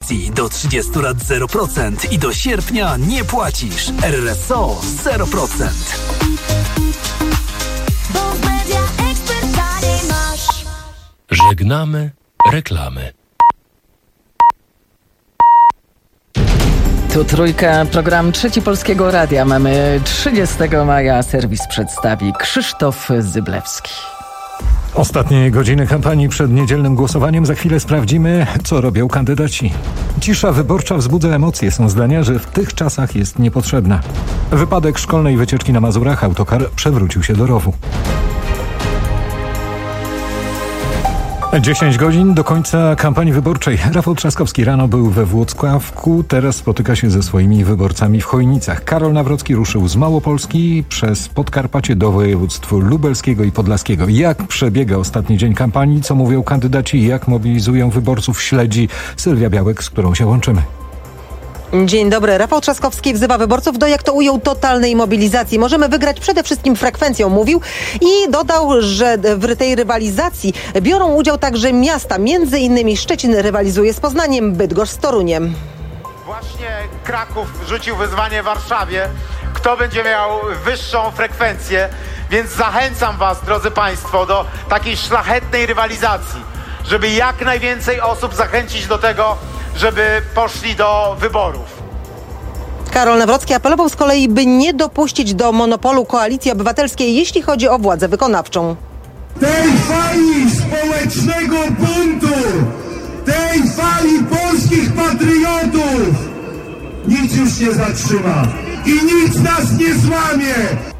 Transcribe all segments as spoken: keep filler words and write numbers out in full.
akcji. Do trzydziestu lat zero procent i do sierpnia nie płacisz. R R S O zero procent. Żegnamy reklamy. Tu Trójka, program Trzeci Polskiego Radia. Mamy trzydziestego maja. Serwis przedstawi Krzysztof Zyblewski. Ostatnie godziny kampanii przed niedzielnym głosowaniem. Za chwilę sprawdzimy, co robią kandydaci. Cisza wyborcza wzbudza emocje. Są zdania, że w tych czasach jest niepotrzebna. Wypadek szkolnej wycieczki na Mazurach. Autokar przewrócił się do rowu. dziesięć godzin do końca kampanii wyborczej. Rafał Trzaskowski rano był we Włocławku, teraz spotyka się ze swoimi wyborcami w Chojnicach. Karol Nawrocki ruszył z Małopolski przez Podkarpacie do województw lubelskiego i podlaskiego. Jak przebiega ostatni dzień kampanii, co mówią kandydaci, jak mobilizują wyborców, śledzi Sylwia Białek, z którą się łączymy. Dzień dobry. Rafał Trzaskowski wzywa wyborców do, jak to ujął, totalnej mobilizacji. Możemy wygrać przede wszystkim frekwencją, mówił, i dodał, że w tej rywalizacji biorą udział także miasta. Między innymi Szczecin rywalizuje z Poznaniem, Bydgoszcz z Toruniem. Właśnie Kraków rzucił wyzwanie Warszawie, kto będzie miał wyższą frekwencję, więc zachęcam was, drodzy państwo, do takiej szlachetnej rywalizacji, żeby jak najwięcej osób zachęcić do tego, żeby poszli do wyborów. Karol Nawrocki apelował z kolei, by nie dopuścić do monopolu Koalicji Obywatelskiej, jeśli chodzi o władzę wykonawczą. Tej fali społecznego buntu, tej fali polskich patriotów nic już nie zatrzyma i nic nas nie złamie.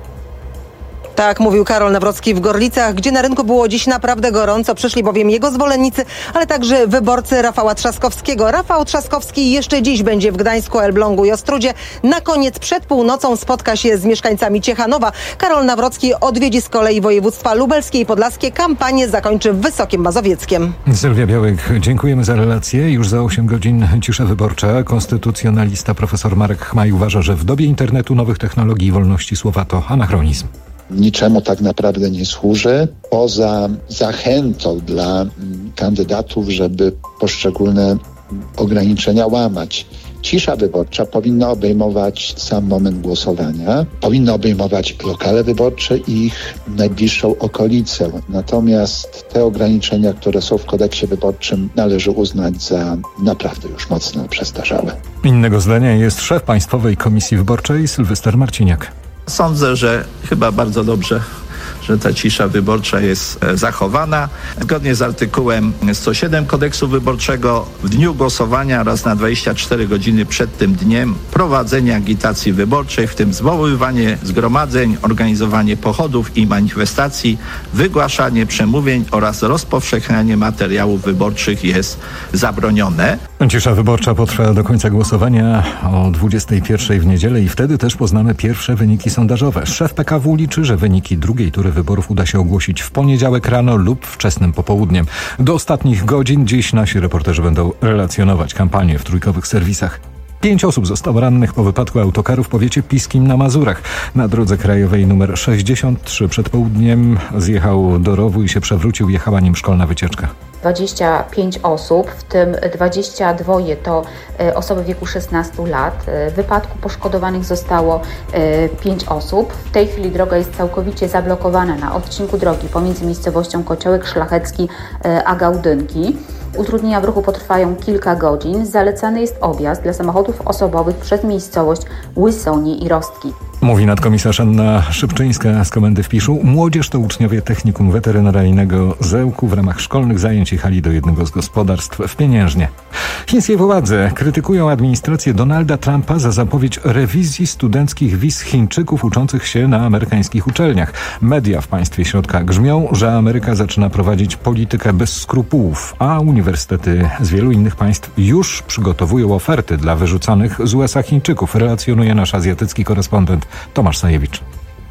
Tak mówił Karol Nawrocki w Gorlicach, gdzie na rynku było dziś naprawdę gorąco. Przyszli bowiem jego zwolennicy, ale także wyborcy Rafała Trzaskowskiego. Rafał Trzaskowski jeszcze dziś będzie w Gdańsku, Elblągu i Ostródzie. Na koniec przed północą spotka się z mieszkańcami Ciechanowa. Karol Nawrocki odwiedzi z kolei województwa lubelskie i podlaskie. Kampanię zakończy w Wysokim Mazowieckiem. Sylwia Białek, dziękujemy za relację. Już za osiem godzin cisza wyborcza. Konstytucjonalista profesor Marek Chmaj uważa, że w dobie internetu, nowych technologii i wolności słowa to anachronizm. Niczemu tak naprawdę nie służy, poza zachętą dla kandydatów, żeby poszczególne ograniczenia łamać. Cisza wyborcza powinna obejmować sam moment głosowania, powinna obejmować lokale wyborcze i ich najbliższą okolicę. Natomiast te ograniczenia, które są w kodeksie wyborczym, należy uznać za naprawdę już mocno przestarzałe. Innego zdania jest szef Państwowej Komisji Wyborczej Sylwester Marciniak. Sądzę, że chyba bardzo dobrze, że ta cisza wyborcza jest zachowana. Zgodnie z artykułem sto siedem kodeksu wyborczego w dniu głosowania oraz na dwadzieścia cztery godziny przed tym dniem prowadzenie agitacji wyborczej, w tym zwoływanie zgromadzeń, organizowanie pochodów i manifestacji, wygłaszanie przemówień oraz rozpowszechnianie materiałów wyborczych jest zabronione. Cisza wyborcza potrwa do końca głosowania o dwudziestej pierwszej w niedzielę i wtedy też poznamy pierwsze wyniki sondażowe. Szef P K W liczy, że wyniki drugiej tury wyborów uda się ogłosić w poniedziałek rano lub wczesnym popołudniem. Do ostatnich godzin dziś nasi reporterzy będą relacjonować kampanię w trójkowych serwisach. Pięć osób zostało rannych po wypadku autokaru w powiecie piskim na Mazurach. Na drodze krajowej numer sześćdziesiąt trzy przed południem zjechał do rowu i się przewrócił. Jechała nim szkolna wycieczka. dwadzieścia pięć osób, w tym dwadzieścia dwa to osoby w wieku szesnastu lat. W wypadku poszkodowanych zostało pięć osób. W tej chwili droga jest całkowicie zablokowana na odcinku drogi pomiędzy miejscowością Kociołek Szlachecki a Gałdynki. Utrudnienia w ruchu potrwają kilka godzin. Zalecany jest objazd dla samochodów osobowych przez miejscowość Łysonie i Rostki. Mówi nadkomisarz Anna Szybczyńska z Komendy w Piszu. Młodzież to uczniowie Technikum Weterynaryjnego Zełku w ramach szkolnych zajęć jechali do jednego z gospodarstw w Pieniężnie. Chińskie władze krytykują administrację Donalda Trumpa za zapowiedź rewizji studenckich wiz Chińczyków uczących się na amerykańskich uczelniach. Media w państwie środka grzmią, że Ameryka zaczyna prowadzić politykę bez skrupułów, a uniwersytety z wielu innych państw już przygotowują oferty dla wyrzucanych z U S A Chińczyków, relacjonuje nasz azjatycki korespondent Tomasz Sajewicz.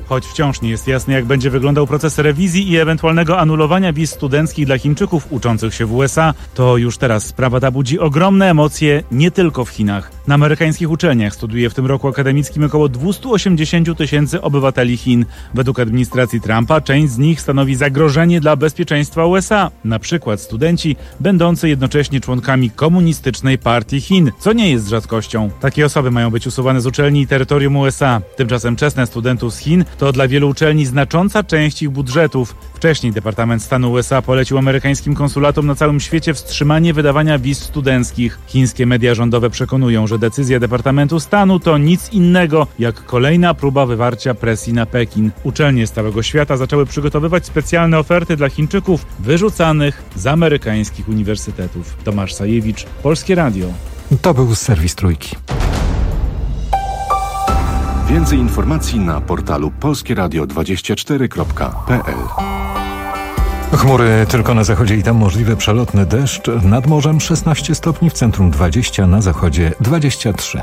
choć wciąż nie jest jasne, jak będzie wyglądał proces rewizji i ewentualnego anulowania wiz studenckich dla Chińczyków uczących się w U S A, to już teraz sprawa ta budzi ogromne emocje nie tylko w Chinach. Na amerykańskich uczelniach studiuje w tym roku akademickim około dwieście osiemdziesiąt tysięcy obywateli Chin. Według administracji Trumpa część z nich stanowi zagrożenie dla bezpieczeństwa U S A. Na przykład studenci będący jednocześnie członkami Komunistycznej Partii Chin, co nie jest rzadkością. Takie osoby mają być usuwane z uczelni i terytorium U S A. Tymczasem czesne studentów z Chin to dla wielu uczelni znacząca część ich budżetów. Wcześniej Departament Stanu U S A polecił amerykańskim konsulatom na całym świecie wstrzymanie wydawania wiz studenckich. Chińskie media rządowe przekonują, że decyzja Departamentu Stanu to nic innego jak kolejna próba wywarcia presji na Pekin. Uczelnie z całego świata zaczęły przygotowywać specjalne oferty dla Chińczyków wyrzucanych z amerykańskich uniwersytetów. Tomasz Sajewicz, Polskie Radio. To był serwis Trójki. Więcej informacji na portalu polskieradio dwadzieścia cztery kropka p l. Chmury tylko na zachodzie i tam możliwy przelotny deszcz. Nad morzem szesnaście stopni, w centrum dwadzieścia, na zachodzie dwadzieścia trzy.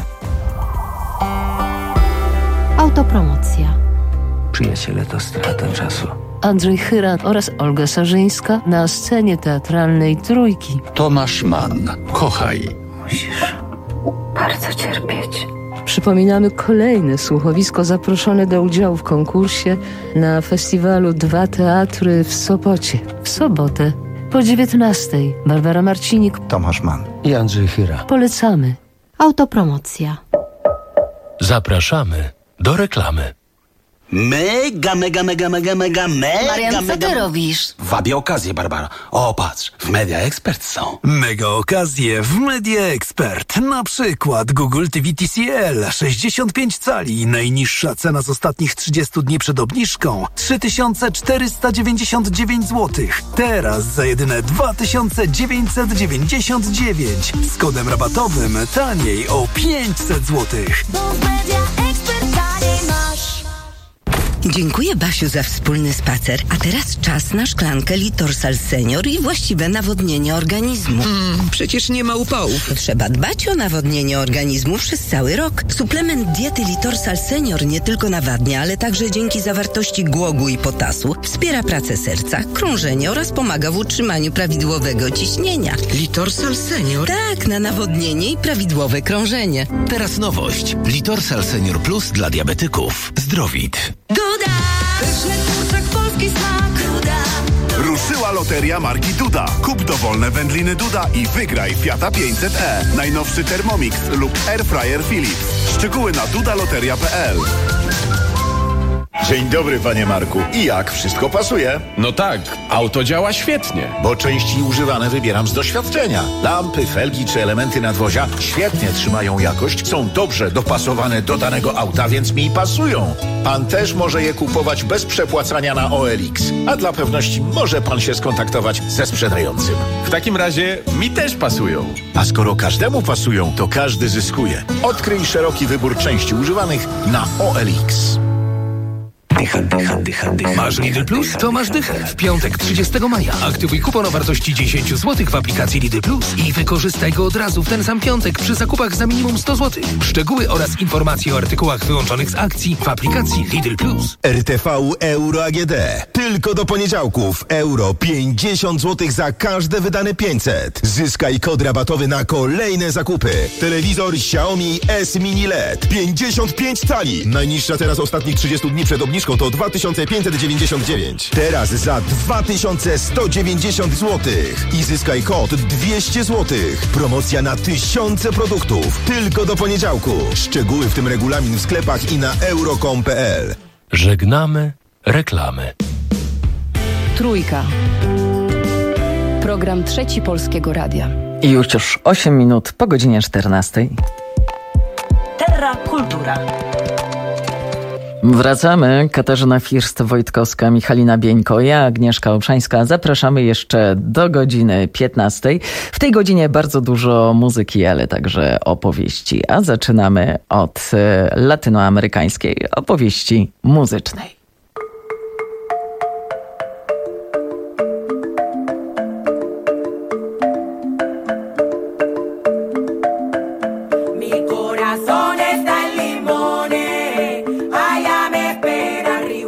Autopromocja. Przyjaciele, to strata czasu. Andrzej Chyra oraz Olga Sarzyńska na scenie teatralnej Trójki. Tomasz Mann. Kochaj. Musisz bardzo cierpieć. Przypominamy kolejne słuchowisko zaproszone do udziału w konkursie na festiwalu Dwa Teatry w Sopocie. W sobotę po dziewiętnastej. Barbara Marcinik, Tomasz Mann i Andrzej Chyra. Polecamy. Autopromocja. Zapraszamy do reklamy. Mega, mega, mega, mega, mega, mega, Marian, co mega... ty robisz? Wabię okazję, Barbara. O, patrz, w Media Expert są. Mega okazje w Media Expert. Na przykład Google T V T C L sześćdziesiąt pięć cali. Najniższa cena z ostatnich trzydziestu dni przed obniżką trzy tysiące czterysta dziewięćdziesiąt dziewięć złotych. Teraz za jedyne dwa tysiące dziewięćset dziewięćdziesiąt dziewięć. Z kodem rabatowym taniej o pięćset złotych. Dziękuję, Basiu, za wspólny spacer. A teraz czas na szklankę Litorsal Senior i właściwe nawodnienie organizmu. Mm, przecież nie ma upałów. Trzeba dbać o nawodnienie organizmu przez cały rok. Suplement diety Litorsal Senior nie tylko nawadnia, ale także dzięki zawartości głogu i potasu wspiera pracę serca, krążenie oraz pomaga w utrzymaniu prawidłowego ciśnienia. Litorsal Senior? Tak, na nawodnienie i prawidłowe krążenie. Teraz nowość. Litorsal Senior Plus dla diabetyków. Zdrowit. Duda! Pyszny kurczak, polski smak. Duda! Ruszyła loteria marki Duda. Kup dowolne wędliny Duda i wygraj Fiata pięćset e. Najnowszy Thermomix lub Airfryer Philips. Szczegóły na dudaloteria kropka p l. Dzień dobry, panie Marku. I jak? Wszystko pasuje? No tak, auto działa świetnie. Bo części używane wybieram z doświadczenia. Lampy, felgi czy elementy nadwozia świetnie trzymają jakość, są dobrze dopasowane do danego auta, więc mi pasują. Pan też może je kupować bez przepłacania na O L X. A dla pewności może pan się skontaktować ze sprzedającym. W takim razie mi też pasują. A skoro każdemu pasują, to każdy zyskuje. Odkryj szeroki wybór części używanych na O L X. Dycha, dycha, dycha, dycha. Masz Lidl Plus? To masz dychę. W piątek trzydziestego maja. Aktywuj kupon o wartości dziesięć złotych w aplikacji Lidl Plus i wykorzystaj go od razu w ten sam piątek przy zakupach za minimum sto złotych. Szczegóły oraz informacje o artykułach wyłączonych z akcji w aplikacji Lidl Plus. R T V Euro A G D. Tylko do poniedziałków. Euro pięćdziesiąt złotych za każde wydane pięćset. Zyskaj kod rabatowy na kolejne zakupy. Telewizor Xiaomi S Mini L E D. pięćdziesiąt pięć cali. Najniższa teraz ostatnich trzydziestu dni przed obniżką to dwa tysiące pięćset dziewięćdziesiąt dziewięć. Teraz za dwa tysiące sto dziewięćdziesiąt złotych. I zyskaj kod dwieście złotych. Promocja na tysiące produktów. Tylko do poniedziałku. Szczegóły w tym regulamin w sklepach i na euro kropka com kropka p l. Żegnamy reklamy. Trójka. Program Trzeci Polskiego Radia. I już już osiem minut po godzinie czternastej. Terra Kultura. Wracamy. Katarzyna First-Wojtkowska, Michalina Bieńko, ja, Agnieszka Obszańska. Zapraszamy jeszcze do godziny piętnastej. W tej godzinie bardzo dużo muzyki, ale także opowieści. A zaczynamy od latynoamerykańskiej opowieści muzycznej. Mi corazón está en Limones, allá me espera arriba.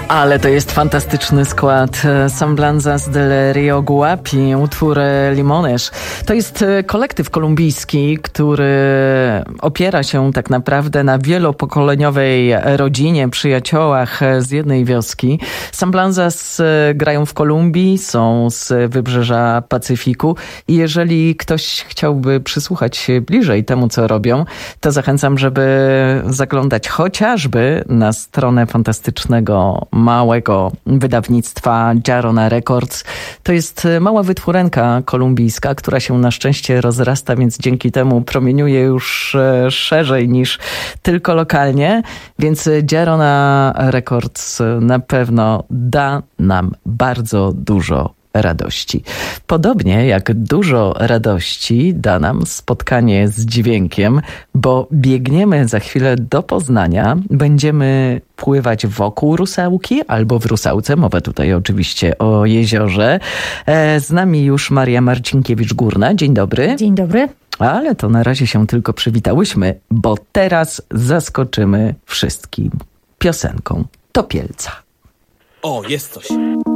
Ale to jest fantastyczny skład. Semblanzas del Rio Guapi, utwór Limones. To jest kolektyw kolumbijski, który opiera się tak naprawdę na wielopokoleniowej rodzinie, przyjaciołach z jednej wioski. Semblanzas grają w Kolumbii, są z wybrzeża Pacyfiku i jeżeli ktoś chciałby przysłuchać się bliżej temu, co robią, to zachęcam, żeby zaglądać chociażby na stronę fantastycznego małego wydawnictwa Jarona Records. To jest mała wytwórenka kolumbijska, która się na szczęście rozrasta, więc dzięki temu promieniuje już szerzej niż tylko lokalnie, więc Jarona Records na pewno da nam bardzo dużo radości. Podobnie jak dużo radości da nam spotkanie z dźwiękiem, bo biegniemy za chwilę do Poznania. Będziemy pływać wokół Rusałki albo w Rusałce. Mowa tutaj oczywiście o jeziorze. Z nami już Maria Marcinkiewicz-Górna. Dzień dobry. Dzień dobry. Ale to na razie się tylko przywitałyśmy, bo teraz zaskoczymy wszystkim piosenką Topielca. O, jest coś.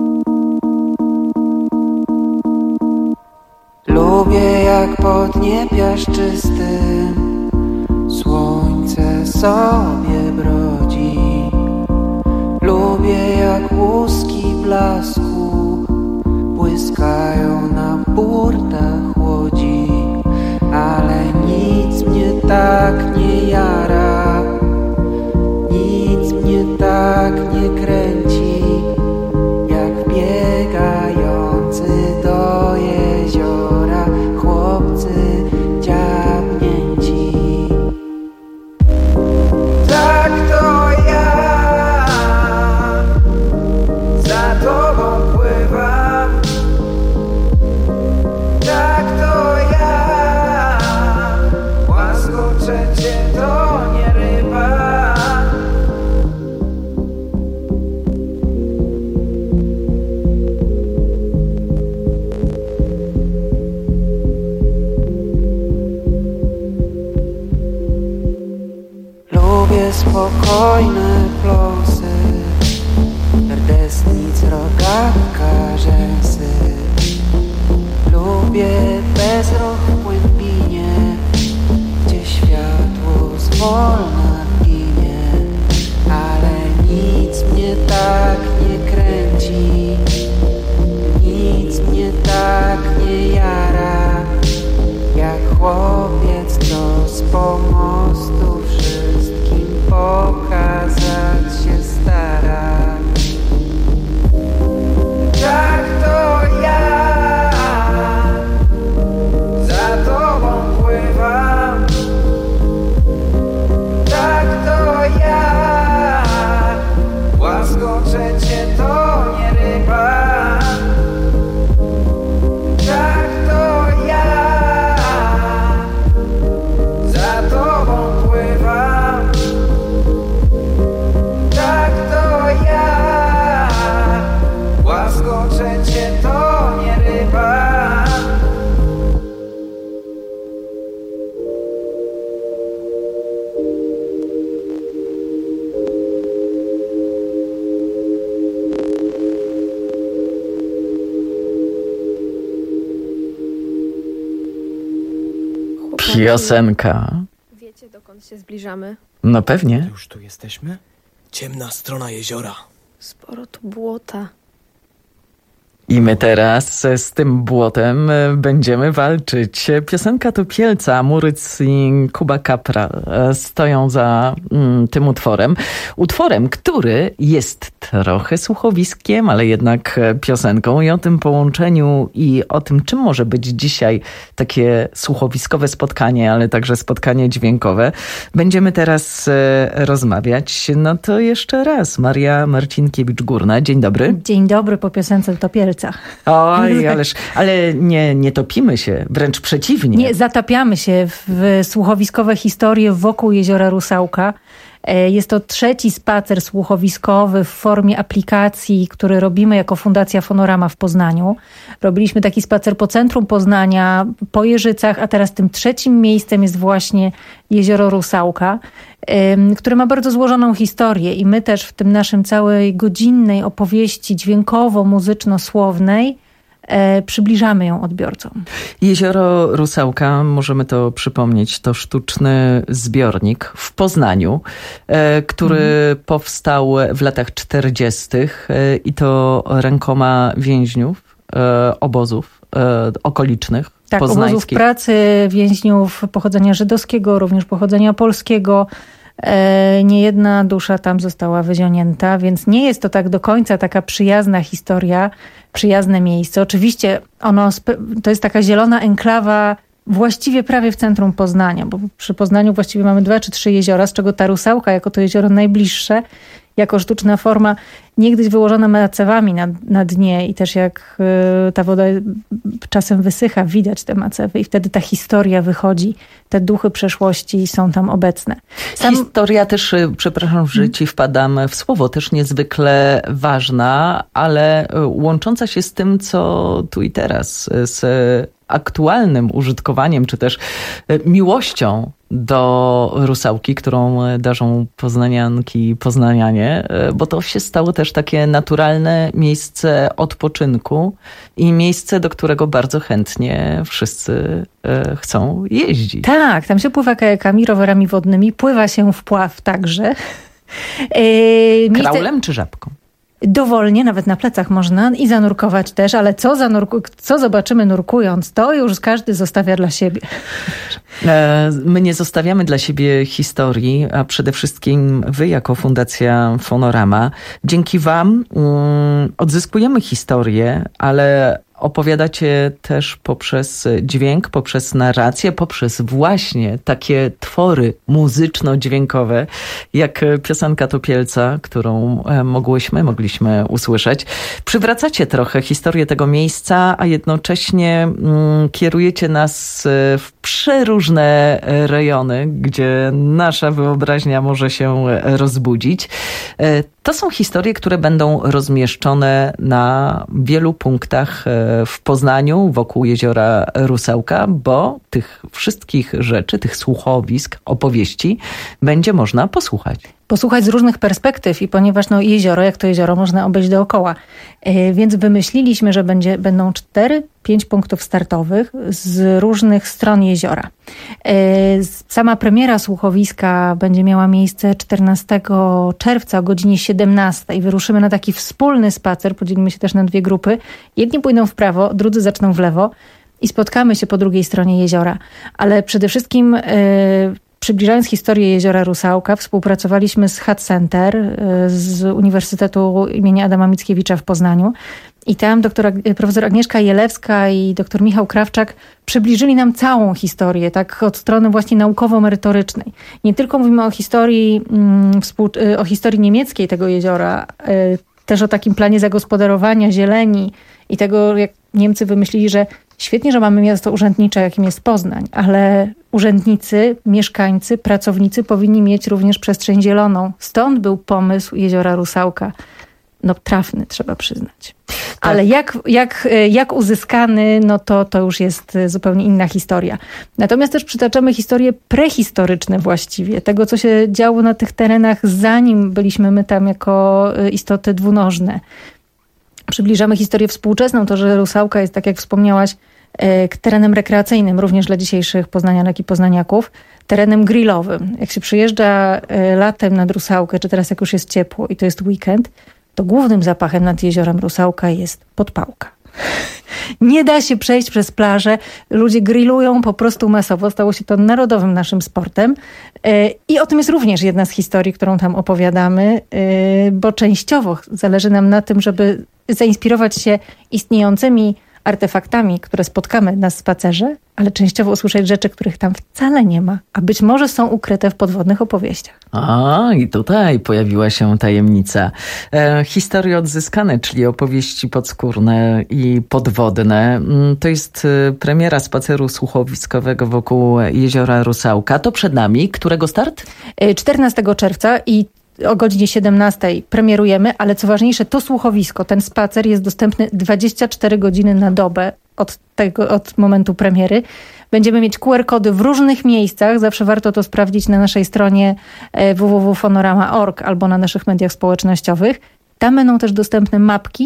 Lubię jak pod niepiaszczystym słońce sobie brodzi. Lubię jak łuski blasku błyskają na burtach łodzi. Ale nic mnie tak nie jara, nic mnie tak nie kręci, jak biegający do jeziora chłopcy dziabnięci. Tak to ja za tobą pływam. Tak to ja łaskoczę cię, to nie ryba. Lubię spokojne plosy rdesnic, rogatka, rzęsy. Lubię bezruch w głębinie, gdzie światło zwolna ginie. Ale nic mnie tak nie kręci, nic mnie tak nie jara, jak chłopiec, co z pomostu wszystkim pokazać się stara. Tak to ja za tobą pływam. Tak to ja łaskoczę cię, to nie ryba. Tak to ja za tobą pływam. Tak to ja łaskoczę cię, to nie ryba. Piosenka. Wiecie, dokąd się zbliżamy? No pewnie. Już tu jesteśmy? Ciemna strona jeziora. Sporo tu błota. I my teraz z tym błotem będziemy walczyć. Piosenka Topielca, Muryc i Kuba Kapra stoją za mm, tym utworem. Utworem, który jest trochę słuchowiskiem, ale jednak piosenką. I o tym połączeniu i o tym, czym może być dzisiaj takie słuchowiskowe spotkanie, ale także spotkanie dźwiękowe, będziemy teraz e, rozmawiać. No to jeszcze raz, Maria Marcinkiewicz-Górna. Dzień dobry. Dzień dobry po piosence Topielca. Oj, ależ, ale nie, nie topimy się, wręcz przeciwnie. Nie, zatapiamy się w słuchowiskowe historie wokół jeziora Rusałka. Jest to trzeci spacer słuchowiskowy w formie aplikacji, który robimy jako Fundacja Fonorama w Poznaniu. Robiliśmy taki spacer po centrum Poznania, po Jeżycach, a teraz tym trzecim miejscem jest właśnie jezioro Rusałka, które ma bardzo złożoną historię i my też w tym naszym całej godzinnej opowieści dźwiękowo-muzyczno-słownej przybliżamy ją odbiorcom. Jezioro Rusałka, możemy to przypomnieć, to sztuczny zbiornik w Poznaniu, który mhm. powstał w latach czterdziestych i to rękoma więźniów obozów okolicznych. Tak, poznańskich. Obozów pracy więźniów pochodzenia żydowskiego, również pochodzenia polskiego. Nie jedna dusza tam została wyzionięta, więc nie jest to tak do końca taka przyjazna historia, przyjazne miejsce. Oczywiście ono, to jest taka zielona enklawa właściwie prawie w centrum Poznania, bo przy Poznaniu właściwie mamy dwa czy trzy jeziora, z czego ta Rusałka jako to jezioro najbliższe, jako sztuczna forma, niegdyś wyłożona macewami na, na dnie i też jak y, ta woda czasem wysycha, widać te macewy i wtedy ta historia wychodzi, te duchy przeszłości są tam obecne. Sam... Historia też, przepraszam, że ci wpadam w słowo, też niezwykle ważna, ale łącząca się z tym, co tu i teraz, z aktualnym użytkowaniem, czy też miłością do Rusałki, którą darzą poznanianki i poznanianie, bo to się stało też takie naturalne miejsce odpoczynku i miejsce, do którego bardzo chętnie wszyscy chcą jeździć. Tak, tam się pływa kajakami, rowerami wodnymi, pływa się w pław także. Kraulem czy żabką? Dowolnie, nawet na plecach można i zanurkować też, ale co, zanurku- co zobaczymy nurkując, to już każdy zostawia dla siebie. My nie zostawiamy dla siebie historii, a przede wszystkim wy jako Fundacja Fonorama. Dzięki wam um, odzyskujemy historię, ale opowiadacie też poprzez dźwięk, poprzez narrację, poprzez właśnie takie twory muzyczno-dźwiękowe, jak piosenka Topielca, którą mogłyśmy, mogliśmy usłyszeć. Przywracacie trochę historię tego miejsca, a jednocześnie mm, kierujecie nas w przeróżne rejony, gdzie nasza wyobraźnia może się rozbudzić. To są historie, które będą rozmieszczone na wielu punktach w Poznaniu, wokół jeziora Rusałka, bo tych wszystkich rzeczy, tych słuchowisk, opowieści będzie można posłuchać. Posłuchać z różnych perspektyw i ponieważ no, jezioro, jak to jezioro, można obejść dookoła. Yy, więc wymyśliliśmy, że będzie, będą cztery, pięć punktów startowych z różnych stron jeziora. Yy, sama premiera słuchowiska będzie miała miejsce czternastego czerwca o godzinie siedemnastej. Wyruszymy na taki wspólny spacer, podzielimy się też na dwie grupy. Jedni pójdą w prawo, drudzy zaczną w lewo i spotkamy się po drugiej stronie jeziora. Ale przede wszystkim yy, przybliżając historię jeziora Rusałka, współpracowaliśmy z Hat Center z Uniwersytetu imienia Adama Mickiewicza w Poznaniu. I tam doktor, profesor Agnieszka Jelewska i doktor Michał Krawczak przybliżyli nam całą historię, tak od strony właśnie naukowo-merytorycznej. Nie tylko mówimy o historii, o historii niemieckiej tego jeziora, też o takim planie zagospodarowania zieleni i tego, jak Niemcy wymyślili, że świetnie, że mamy miasto urzędnicze, jakim jest Poznań, ale urzędnicy, mieszkańcy, pracownicy powinni mieć również przestrzeń zieloną. Stąd był pomysł jeziora Rusałka. No trafny, trzeba przyznać. Tak. Ale jak, jak, jak uzyskany, no to, to już jest zupełnie inna historia. Natomiast też przytaczamy historie prehistoryczne właściwie, tego, co się działo na tych terenach, zanim byliśmy my tam jako istoty dwunożne. Przybliżamy historię współczesną, to, że Rusałka jest, tak jak wspomniałaś, terenem rekreacyjnym, również dla dzisiejszych poznanianek i poznaniaków, terenem grillowym. Jak się przyjeżdża latem nad Rusałkę, czy teraz jak już jest ciepło i to jest weekend, to głównym zapachem nad jeziorem Rusałka jest podpałka. Nie da się przejść przez plażę. Ludzie grillują po prostu masowo. Stało się to narodowym naszym sportem. I o tym jest również jedna z historii, którą tam opowiadamy, bo częściowo zależy nam na tym, żeby zainspirować się istniejącymi artefaktami, które spotkamy na spacerze, ale częściowo usłyszeć rzeczy, których tam wcale nie ma, a być może są ukryte w podwodnych opowieściach. A, i tutaj pojawiła się tajemnica. E, historie odzyskane, czyli opowieści podskórne i podwodne. To jest premiera spaceru słuchowiskowego wokół jeziora Rusałka. To przed nami. Którego start? czternastego czerwca i o godzinie siedemnastej premierujemy, ale co ważniejsze, to słuchowisko, ten spacer jest dostępny dwadzieścia cztery godziny na dobę od, tego, od momentu premiery. Będziemy mieć Q R kody w różnych miejscach. Zawsze warto to sprawdzić na naszej stronie w w w kropka fonorama kropka org albo na naszych mediach społecznościowych. Tam będą też dostępne mapki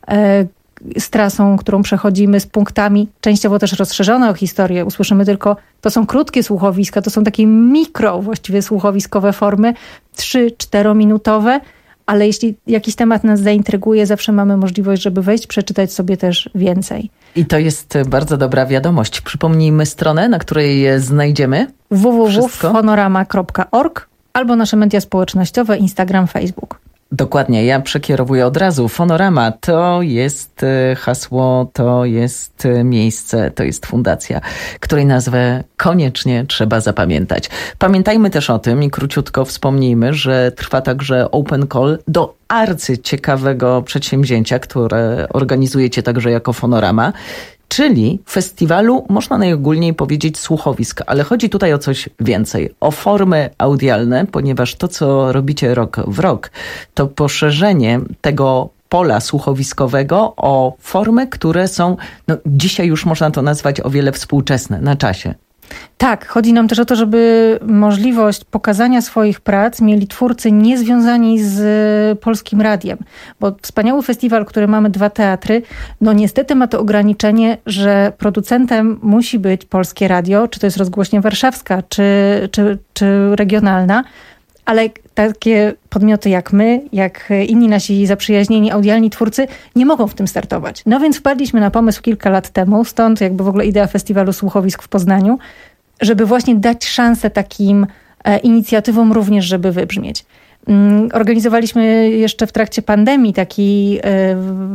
z trasą, którą przechodzimy, z punktami, częściowo też rozszerzone o historię. Usłyszymy tylko, to są krótkie słuchowiska, to są takie mikro właściwie słuchowiskowe formy, trzy-czterominutowe, ale jeśli jakiś temat nas zaintryguje, zawsze mamy możliwość, żeby wejść, przeczytać sobie też więcej. I to jest bardzo dobra wiadomość. Przypomnijmy stronę, na której znajdziemy w w w kropka fonorama kropka org albo nasze media społecznościowe, Instagram, Facebook. Dokładnie, ja przekierowuję od razu. Fonorama to jest hasło, to jest miejsce, to jest fundacja, której nazwę koniecznie trzeba zapamiętać. Pamiętajmy też o tym i króciutko wspomnijmy, że trwa także open call do arcyciekawego przedsięwzięcia, które organizujecie także jako Fonorama, czyli festiwalu, można najogólniej powiedzieć, słuchowisk, ale chodzi tutaj o coś więcej, o formy audialne, ponieważ to, co robicie rok w rok, to poszerzenie tego pola słuchowiskowego o formy, które są, no dzisiaj już można to nazwać o wiele współczesne, na czasie. Tak, chodzi nam też o to, żeby możliwość pokazania swoich prac mieli twórcy niezwiązani z Polskim Radiem. Bo wspaniały festiwal, który mamy dwa teatry, no niestety ma to ograniczenie, że producentem musi być Polskie Radio, czy to jest Rozgłośnia Warszawska, czy, czy, czy regionalna, ale takie podmioty jak my, jak inni nasi zaprzyjaźnieni audialni twórcy nie mogą w tym startować. No więc wpadliśmy na pomysł kilka lat temu, stąd jakby w ogóle idea festiwalu słuchowisk w Poznaniu, żeby właśnie dać szansę takim e, inicjatywom również, żeby wybrzmieć. Mm, organizowaliśmy jeszcze w trakcie pandemii taki, e,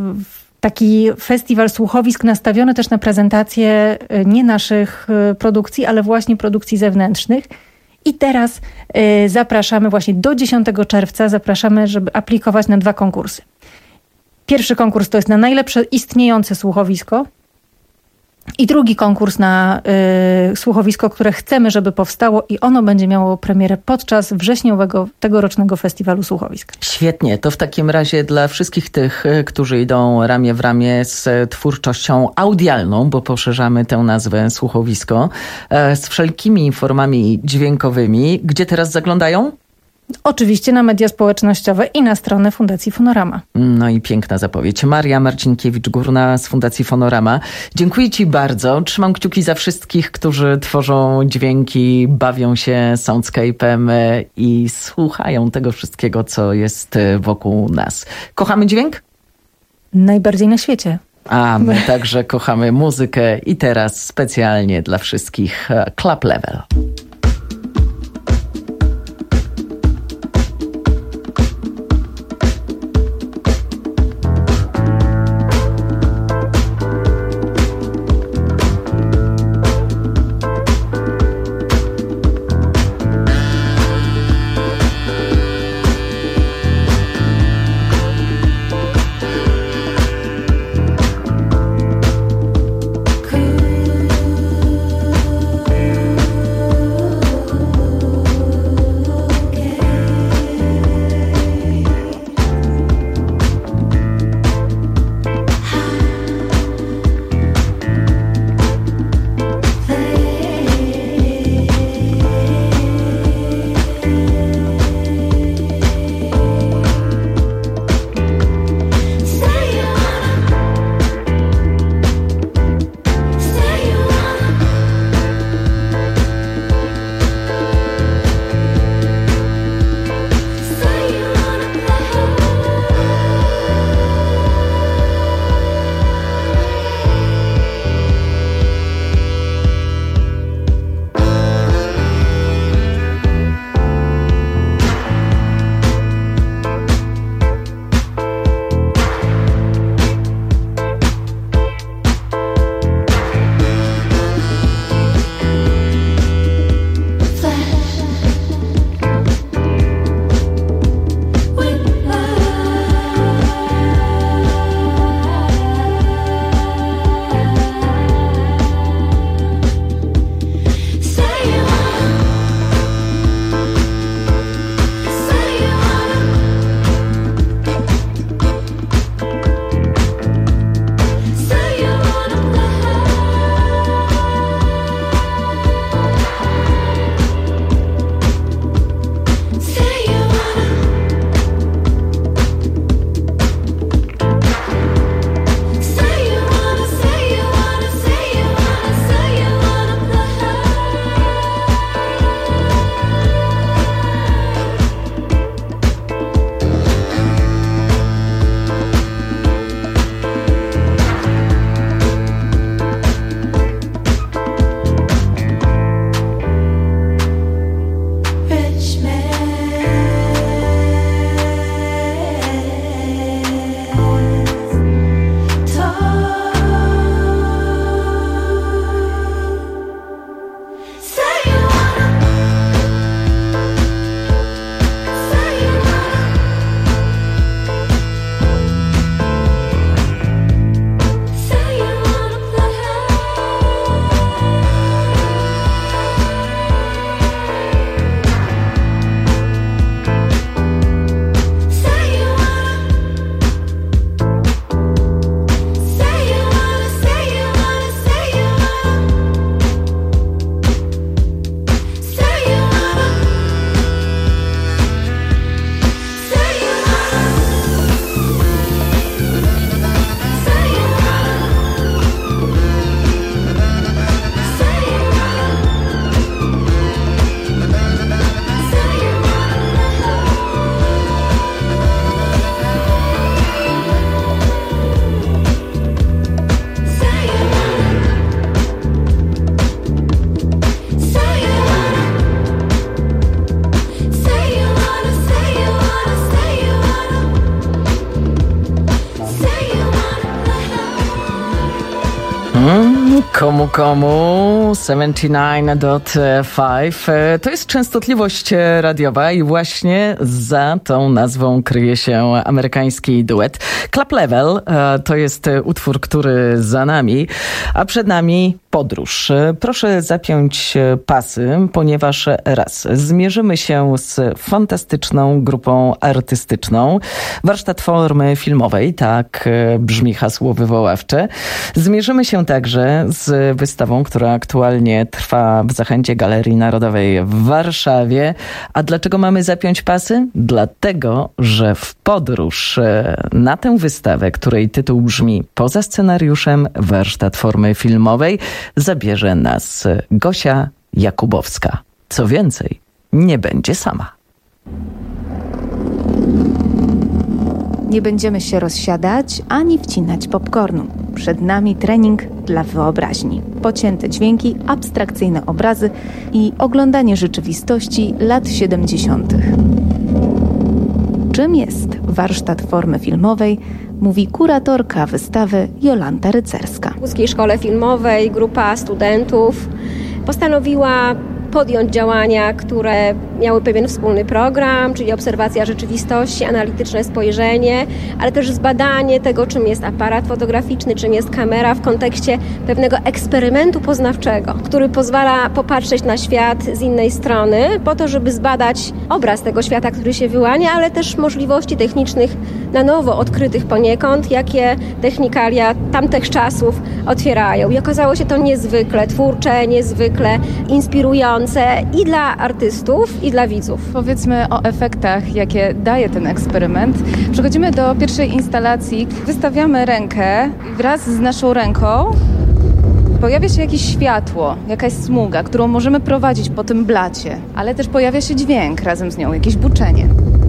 taki festiwal słuchowisk nastawiony też na prezentację e, nie naszych e, produkcji, ale właśnie produkcji zewnętrznych. I teraz y, zapraszamy właśnie do dziesiątego czerwca, zapraszamy, żeby aplikować na dwa konkursy. Pierwszy konkurs to jest na najlepsze istniejące słuchowisko i drugi konkurs na y, słuchowisko, które chcemy, żeby powstało i ono będzie miało premierę podczas wrześniowego tegorocznego festiwalu słuchowisk. Świetnie, to w takim razie dla wszystkich tych, którzy idą ramię w ramię z twórczością audialną, bo poszerzamy tę nazwę słuchowisko, z wszelkimi formami dźwiękowymi, gdzie teraz zaglądają? Oczywiście na media społecznościowe i na stronę Fundacji Fonorama. No i piękna zapowiedź. Maria Marcinkiewicz-Górna z Fundacji Fonorama. Dziękuję Ci bardzo. Trzymam kciuki za wszystkich, którzy tworzą dźwięki, bawią się soundscape'em i słuchają tego wszystkiego, co jest wokół nas. Kochamy dźwięk? Najbardziej na świecie. A my także kochamy muzykę i teraz specjalnie dla wszystkich Club Level. Could komu komu, siedemdziesiąt dziewięć przecinek pięć. To jest częstotliwość radiowa i właśnie za tą nazwą kryje się amerykański duet. Club Level to jest utwór, który za nami, a przed nami podróż. Proszę zapiąć pasy, ponieważ raz, zmierzymy się z fantastyczną grupą artystyczną. Warsztat formy filmowej, tak brzmi hasło wywoławcze. Zmierzymy się także z wystawą, która aktualnie trwa w Zachęcie Galerii Narodowej w Warszawie. A dlaczego mamy zapiąć pasy? Dlatego, że w podróż na tę wystawę, której tytuł brzmi Poza scenariuszem warsztat formy filmowej, zabierze nas Gosia Jakubowska. Co więcej, nie będzie sama. Nie będziemy się rozsiadać ani wcinać popcornu. Przed nami trening dla wyobraźni. Pocięte dźwięki, abstrakcyjne obrazy i oglądanie rzeczywistości lat siedemdziesiątych. Czym jest warsztat formy filmowej, mówi kuratorka wystawy Jolanta Rycerska. W Łódzkiej Szkole Filmowej grupa studentów postanowiła podjąć działania, które miały pewien wspólny program, czyli obserwacja rzeczywistości, analityczne spojrzenie, ale też zbadanie tego, czym jest aparat fotograficzny, czym jest kamera w kontekście pewnego eksperymentu poznawczego, który pozwala popatrzeć na świat z innej strony, po to, żeby zbadać obraz tego świata, który się wyłania, ale też możliwości technicznych na nowo odkrytych poniekąd, jakie technikalia tamtych czasów otwierają. I okazało się to niezwykle twórcze, niezwykle inspirujące i dla artystów, i dla widzów. Powiedzmy o efektach, jakie daje ten eksperyment. Przechodzimy do pierwszej instalacji. Wystawiamy rękę i wraz z naszą ręką pojawia się jakieś światło, jakaś smuga, którą możemy prowadzić po tym blacie, ale też pojawia się dźwięk razem z nią, jakieś buczenie.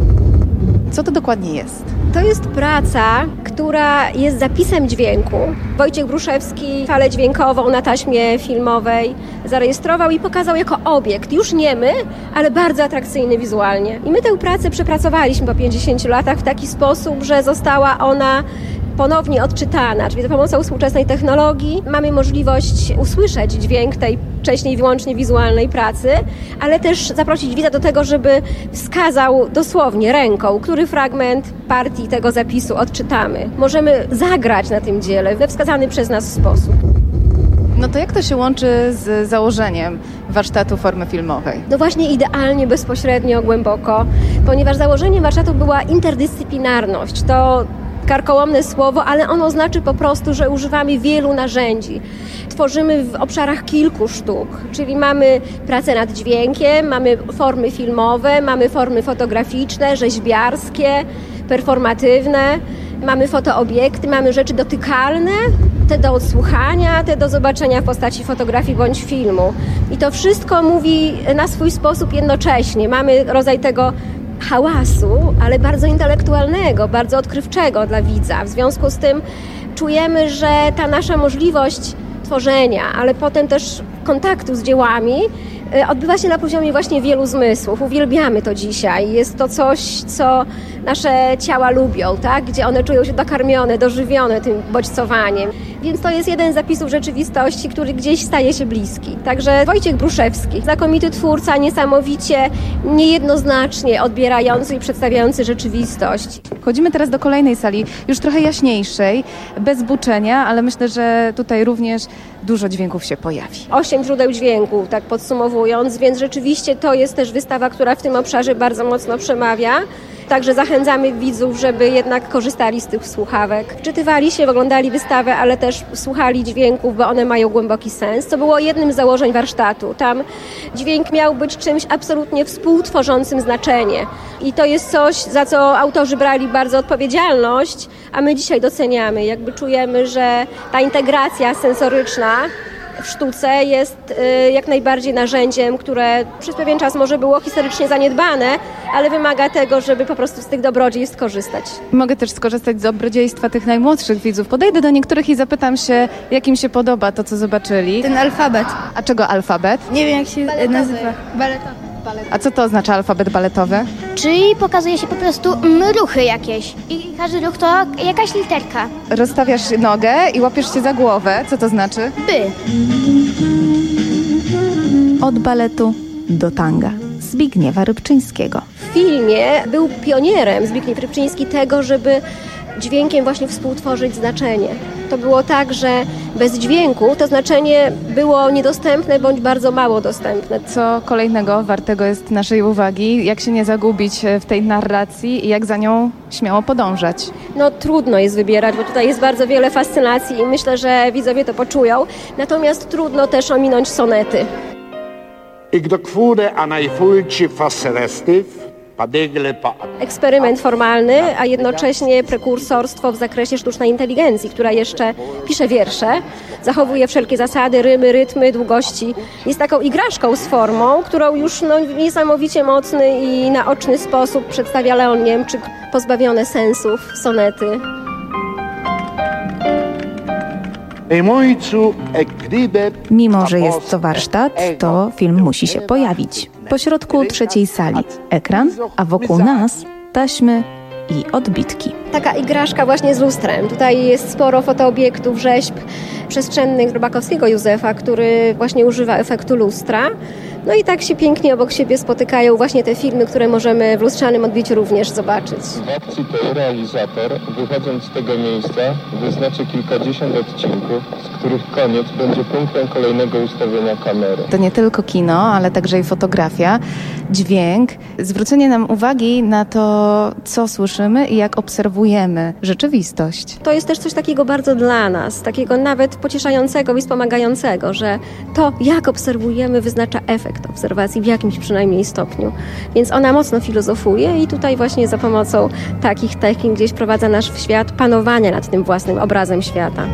Co to dokładnie jest? To jest praca, która jest zapisem dźwięku. Wojciech Bruszewski falę dźwiękową na taśmie filmowej zarejestrował i pokazał jako obiekt, już niemy, ale bardzo atrakcyjny wizualnie. I my tę pracę przepracowaliśmy po pięćdziesięciu latach w taki sposób, że została ona ponownie odczytana, czyli za pomocą współczesnej technologii mamy możliwość usłyszeć dźwięk tej wcześniej wyłącznie wizualnej pracy, ale też zaprosić widza do tego, żeby wskazał dosłownie ręką, który fragment partii tego zapisu odczytamy. Możemy zagrać na tym dziele we wskazany przez nas sposób. No to jak to się łączy z założeniem warsztatu formy filmowej? No właśnie idealnie, bezpośrednio, głęboko, ponieważ założeniem warsztatu była interdyscyplinarność. To karkołomne słowo, ale ono znaczy po prostu, że używamy wielu narzędzi. Tworzymy w obszarach kilku sztuk, czyli mamy pracę nad dźwiękiem, mamy formy filmowe, mamy formy fotograficzne, rzeźbiarskie, performatywne, mamy fotoobiekty, mamy rzeczy dotykalne, te do odsłuchania, te do zobaczenia w postaci fotografii bądź filmu. I to wszystko mówi na swój sposób jednocześnie. Mamy rodzaj tego hałasu, ale bardzo intelektualnego, bardzo odkrywczego dla widza. W związku z tym czujemy, że ta nasza możliwość tworzenia, ale potem też kontaktu z dziełami odbywa się na poziomie właśnie wielu zmysłów. Uwielbiamy to dzisiaj. Jest to coś, co nasze ciała lubią, tak? Gdzie one czują się dokarmione, dożywione tym bodźcowaniem. Więc to jest jeden z zapisów rzeczywistości, który gdzieś staje się bliski. Także Wojciech Bruszewski, znakomity twórca, niesamowicie, niejednoznacznie odbierający i przedstawiający rzeczywistość. Wchodzimy teraz do kolejnej sali, już trochę jaśniejszej, bez buczenia, ale myślę, że tutaj również dużo dźwięków się pojawi. Osiem źródeł dźwięku, tak podsumowując, więc rzeczywiście to jest też wystawa, która w tym obszarze bardzo mocno przemawia. Także zachęcamy widzów, żeby jednak korzystali z tych słuchawek. Czytywali się, oglądali wystawę, ale też słuchali dźwięków, bo one mają głęboki sens, co było jednym z założeń warsztatu. Tam dźwięk miał być czymś absolutnie współtworzącym znaczenie. I to jest coś, za co autorzy brali bardzo odpowiedzialność, a my dzisiaj doceniamy. Jakby czujemy, że ta integracja sensoryczna w sztuce jest y, jak najbardziej narzędziem, które przez pewien czas może było historycznie zaniedbane, ale wymaga tego, żeby po prostu z tych dobrodziejstw korzystać. Mogę też skorzystać z dobrodziejstwa tych najmłodszych widzów. Podejdę do niektórych i zapytam się, jak im się podoba to, co zobaczyli. Ten alfabet. A czego alfabet? Nie wiem, jak się Baletowy. nazywa. Baletowy. A co to oznacza alfabet baletowy? Czyli pokazuje się po prostu mm, ruchy jakieś. I każdy ruch to jakaś literka. Rozstawiasz nogę i łapiesz się za głowę. Co to znaczy? By. Od baletu do tanga. Zbigniewa Rybczyńskiego. W filmie był pionierem Zbigniew Rybczyński tego, żeby dźwiękiem właśnie współtworzyć znaczenie. To było tak, że bez dźwięku to znaczenie było niedostępne bądź bardzo mało dostępne. Co kolejnego wartego jest naszej uwagi? Jak się nie zagubić w tej narracji i jak za nią śmiało podążać? No trudno jest wybierać, bo tutaj jest bardzo wiele fascynacji i myślę, że widzowie to poczują. Natomiast trudno też ominąć sonety. Ik de kwure a najfulci faserestyw. Eksperyment formalny, a jednocześnie prekursorstwo w zakresie sztucznej inteligencji, która jeszcze pisze wiersze, zachowuje wszelkie zasady, rymy, rytmy, długości. Jest taką igraszką z formą, którą już no, w niesamowicie mocny i naoczny sposób przedstawia Leon Niemczyk, pozbawione sensów sonety. Mimo że jest to warsztat, to film musi się pojawić. Pośrodku trzeciej sali ekran, a wokół nas taśmy i odbitki. Taka igraszka właśnie z lustrem. Tutaj jest sporo fotoobiektów, rzeźb przestrzennych Rybakowskiego Józefa, który właśnie używa efektu lustra. No i tak się pięknie obok siebie spotykają właśnie te filmy, które możemy w lustrzanym odbiciu również zobaczyć. W akcji tej realizator, wychodząc z tego miejsca, wyznaczy kilkadziesiąt odcinków, z których koniec będzie punktem kolejnego ustawienia kamery. To nie tylko kino, ale także i fotografia, dźwięk, zwrócenie nam uwagi na to, co słyszymy i jak obserwujemy rzeczywistość. To jest też coś takiego bardzo dla nas, takiego nawet pocieszającego i wspomagającego, że to, jak obserwujemy, wyznacza efekt obserwacji w jakimś przynajmniej stopniu. Więc ona mocno filozofuje i tutaj właśnie za pomocą takich technik gdzieś prowadza nas w świat panowania nad tym własnym obrazem świata.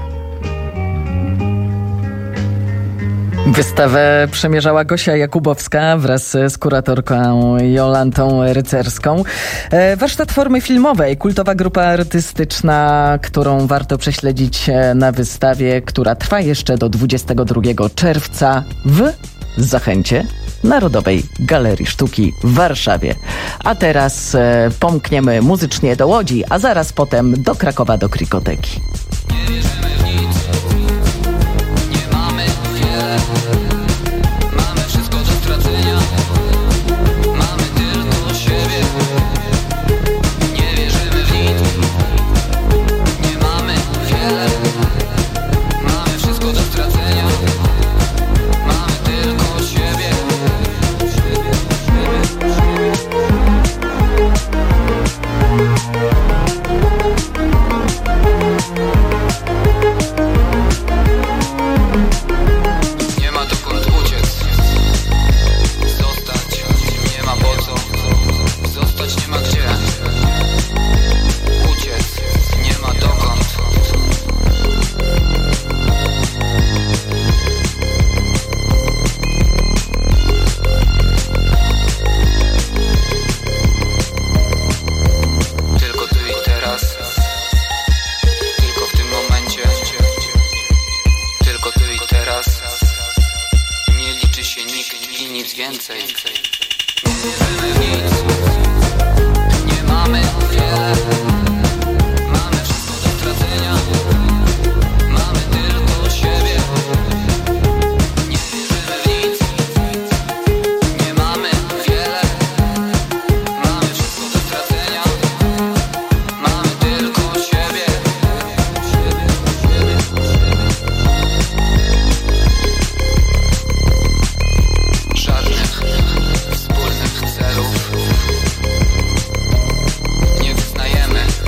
Wystawę przemierzała Gosia Jakubowska wraz z kuratorką Jolantą Rycerską. Warsztat formy filmowej, kultowa grupa artystyczna, którą warto prześledzić na wystawie, która trwa jeszcze do dwudziestego drugiego czerwca w Zachęcie Narodowej Galerii Sztuki w Warszawie. A teraz pomkniemy muzycznie do Łodzi, a zaraz potem do Krakowa, do Krikoteki. Nie wyznajemy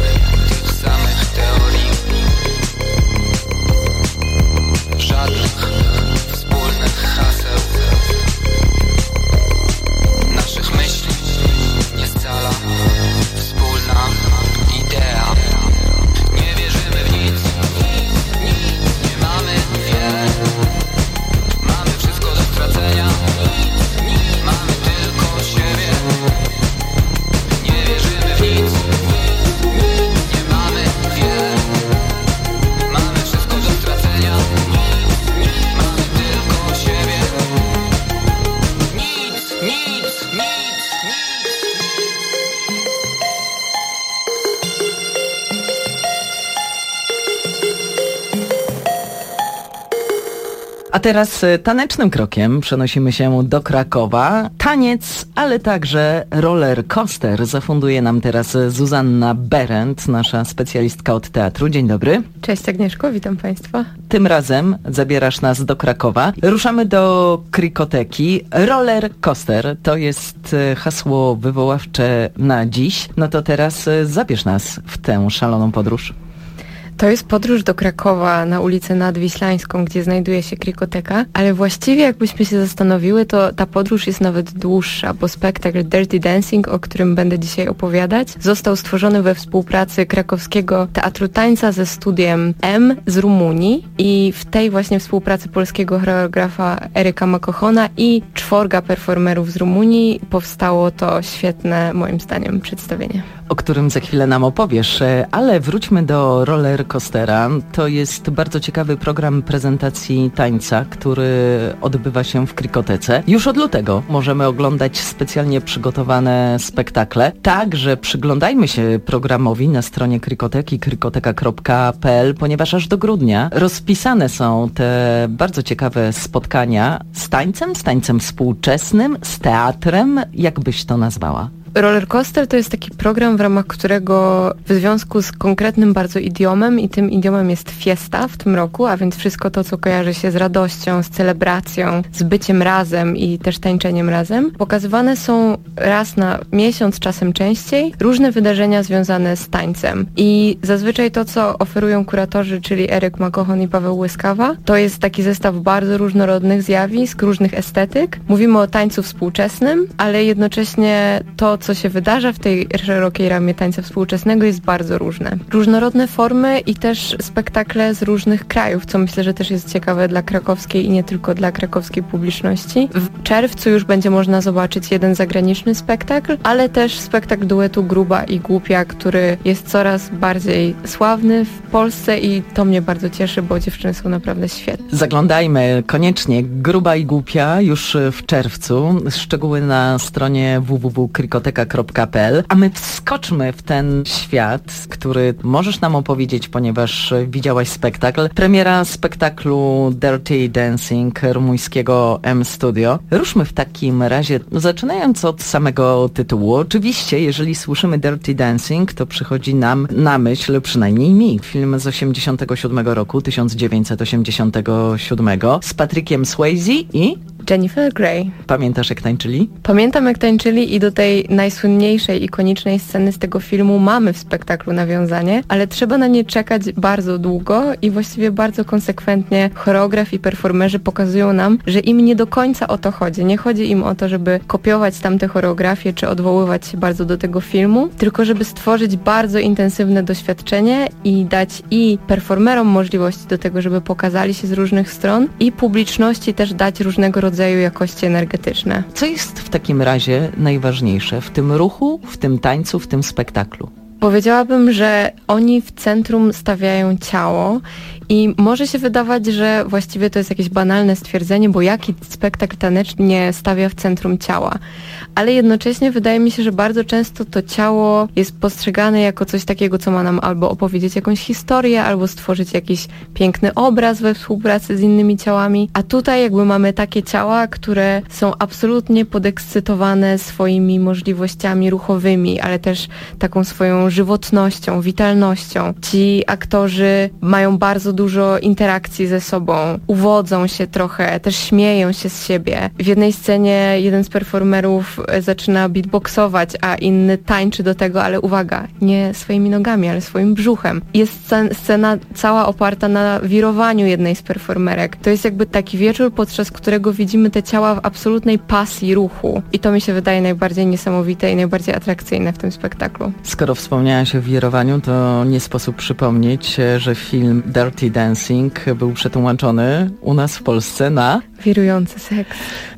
teraz tanecznym krokiem przenosimy się do Krakowa. Taniec, ale także roller coaster zafunduje nam teraz Zuzanna Berendt, nasza specjalistka od teatru. Dzień dobry. Cześć Agnieszko, witam Państwa. Tym razem zabierasz nas do Krakowa. Ruszamy do Krikoteki. Roller coaster to jest hasło wywoławcze na dziś. No to teraz zabierz nas w tę szaloną podróż. To jest podróż do Krakowa na ulicę Nadwiślańską, gdzie znajduje się Krikoteka, ale właściwie jakbyśmy się zastanowiły, to ta podróż jest nawet dłuższa, bo spektakl Dirty Dancing, o którym będę dzisiaj opowiadać, został stworzony we współpracy Krakowskiego Teatru Tańca ze studiem M z Rumunii i w tej właśnie współpracy polskiego choreografa Eryka Makochona i czworga performerów z Rumunii powstało to świetne, moim zdaniem, przedstawienie. O którym za chwilę nam opowiesz, ale wróćmy do roller coastera. To jest bardzo ciekawy program prezentacji tańca, który odbywa się w Krikotece. Już od lutego możemy oglądać specjalnie przygotowane spektakle. Także przyglądajmy się programowi na stronie Krikoteki, krikoteka kropka p l, ponieważ aż do grudnia rozpisane są te bardzo ciekawe spotkania z tańcem, z tańcem współczesnym, z teatrem. Jak byś to nazwała? Roller coaster to jest taki program, w ramach którego w związku z konkretnym bardzo idiomem i tym idiomem jest fiesta w tym roku, a więc wszystko to, co kojarzy się z radością, z celebracją, z byciem razem i też tańczeniem razem. Pokazywane są raz na miesiąc, czasem częściej, różne wydarzenia związane z tańcem. I zazwyczaj to, co oferują kuratorzy, czyli Eryk Makochon i Paweł Łyskawa, to jest taki zestaw bardzo różnorodnych zjawisk, różnych estetyk. Mówimy o tańcu współczesnym, ale jednocześnie to, co się wydarza w tej szerokiej ramie tańca współczesnego, jest bardzo różne. Różnorodne formy i też spektakle z różnych krajów, co myślę, że też jest ciekawe dla krakowskiej i nie tylko dla krakowskiej publiczności. W czerwcu już będzie można zobaczyć jeden zagraniczny spektakl, ale też spektakl duetu Gruba i Głupia, który jest coraz bardziej sławny w Polsce i to mnie bardzo cieszy, bo dziewczyny są naprawdę świetne. Zaglądajmy koniecznie. Gruba i Głupia już w czerwcu. Szczegóły na stronie w w w kropka krikoteka kropka p l. A my wskoczmy w ten świat, który możesz nam opowiedzieć, ponieważ widziałaś spektakl. Premiera spektaklu Dirty Dancing rumuńskiego M Studio. Ruszmy w takim razie, zaczynając od samego tytułu. Oczywiście, jeżeli słyszymy Dirty Dancing, to przychodzi nam na myśl, przynajmniej mi, film z osiemdziesiątego siódmego roku, tysiąc dziewięćset osiemdziesiątego siódmego, z Patrickiem Swayze i Jennifer Grey. Pamiętasz, jak tańczyli? Pamiętam, jak tańczyli i do tej najsłynniejszej, ikonicznej sceny z tego filmu mamy w spektaklu nawiązanie, ale trzeba na nie czekać bardzo długo i właściwie bardzo konsekwentnie choreograf i performerzy pokazują nam, że im nie do końca o to chodzi. Nie chodzi im o to, żeby kopiować tamte choreografie czy odwoływać się bardzo do tego filmu, tylko żeby stworzyć bardzo intensywne doświadczenie i dać i performerom możliwości do tego, żeby pokazali się z różnych stron i publiczności też dać różnego rodzaju rodzaju jakości energetyczne. Co jest w takim razie najważniejsze w tym ruchu, w tym tańcu, w tym spektaklu? Powiedziałabym, że oni w centrum stawiają ciało i może się wydawać, że właściwie to jest jakieś banalne stwierdzenie, bo jaki spektakl taneczny nie stawia w centrum ciała. Ale jednocześnie wydaje mi się, że bardzo często to ciało jest postrzegane jako coś takiego, co ma nam albo opowiedzieć jakąś historię, albo stworzyć jakiś piękny obraz we współpracy z innymi ciałami. A tutaj jakby mamy takie ciała, które są absolutnie podekscytowane swoimi możliwościami ruchowymi, ale też taką swoją żywotnością, witalnością. Ci aktorzy mają bardzo dużo interakcji ze sobą, uwodzą się trochę, też śmieją się z siebie. W jednej scenie jeden z performerów zaczyna beatboxować, a inny tańczy do tego, ale uwaga, nie swoimi nogami, ale swoim brzuchem. Jest scena cała oparta na wirowaniu jednej z performerek. To jest jakby taki wieczór, podczas którego widzimy te ciała w absolutnej pasji ruchu. I to mi się wydaje najbardziej niesamowite i najbardziej atrakcyjne w tym spektaklu. Skoro wspomniałaś o wirowaniu, to nie sposób przypomnieć, że film Dirty Dancing był przetłumaczony u nas w Polsce na... Wirujący seks.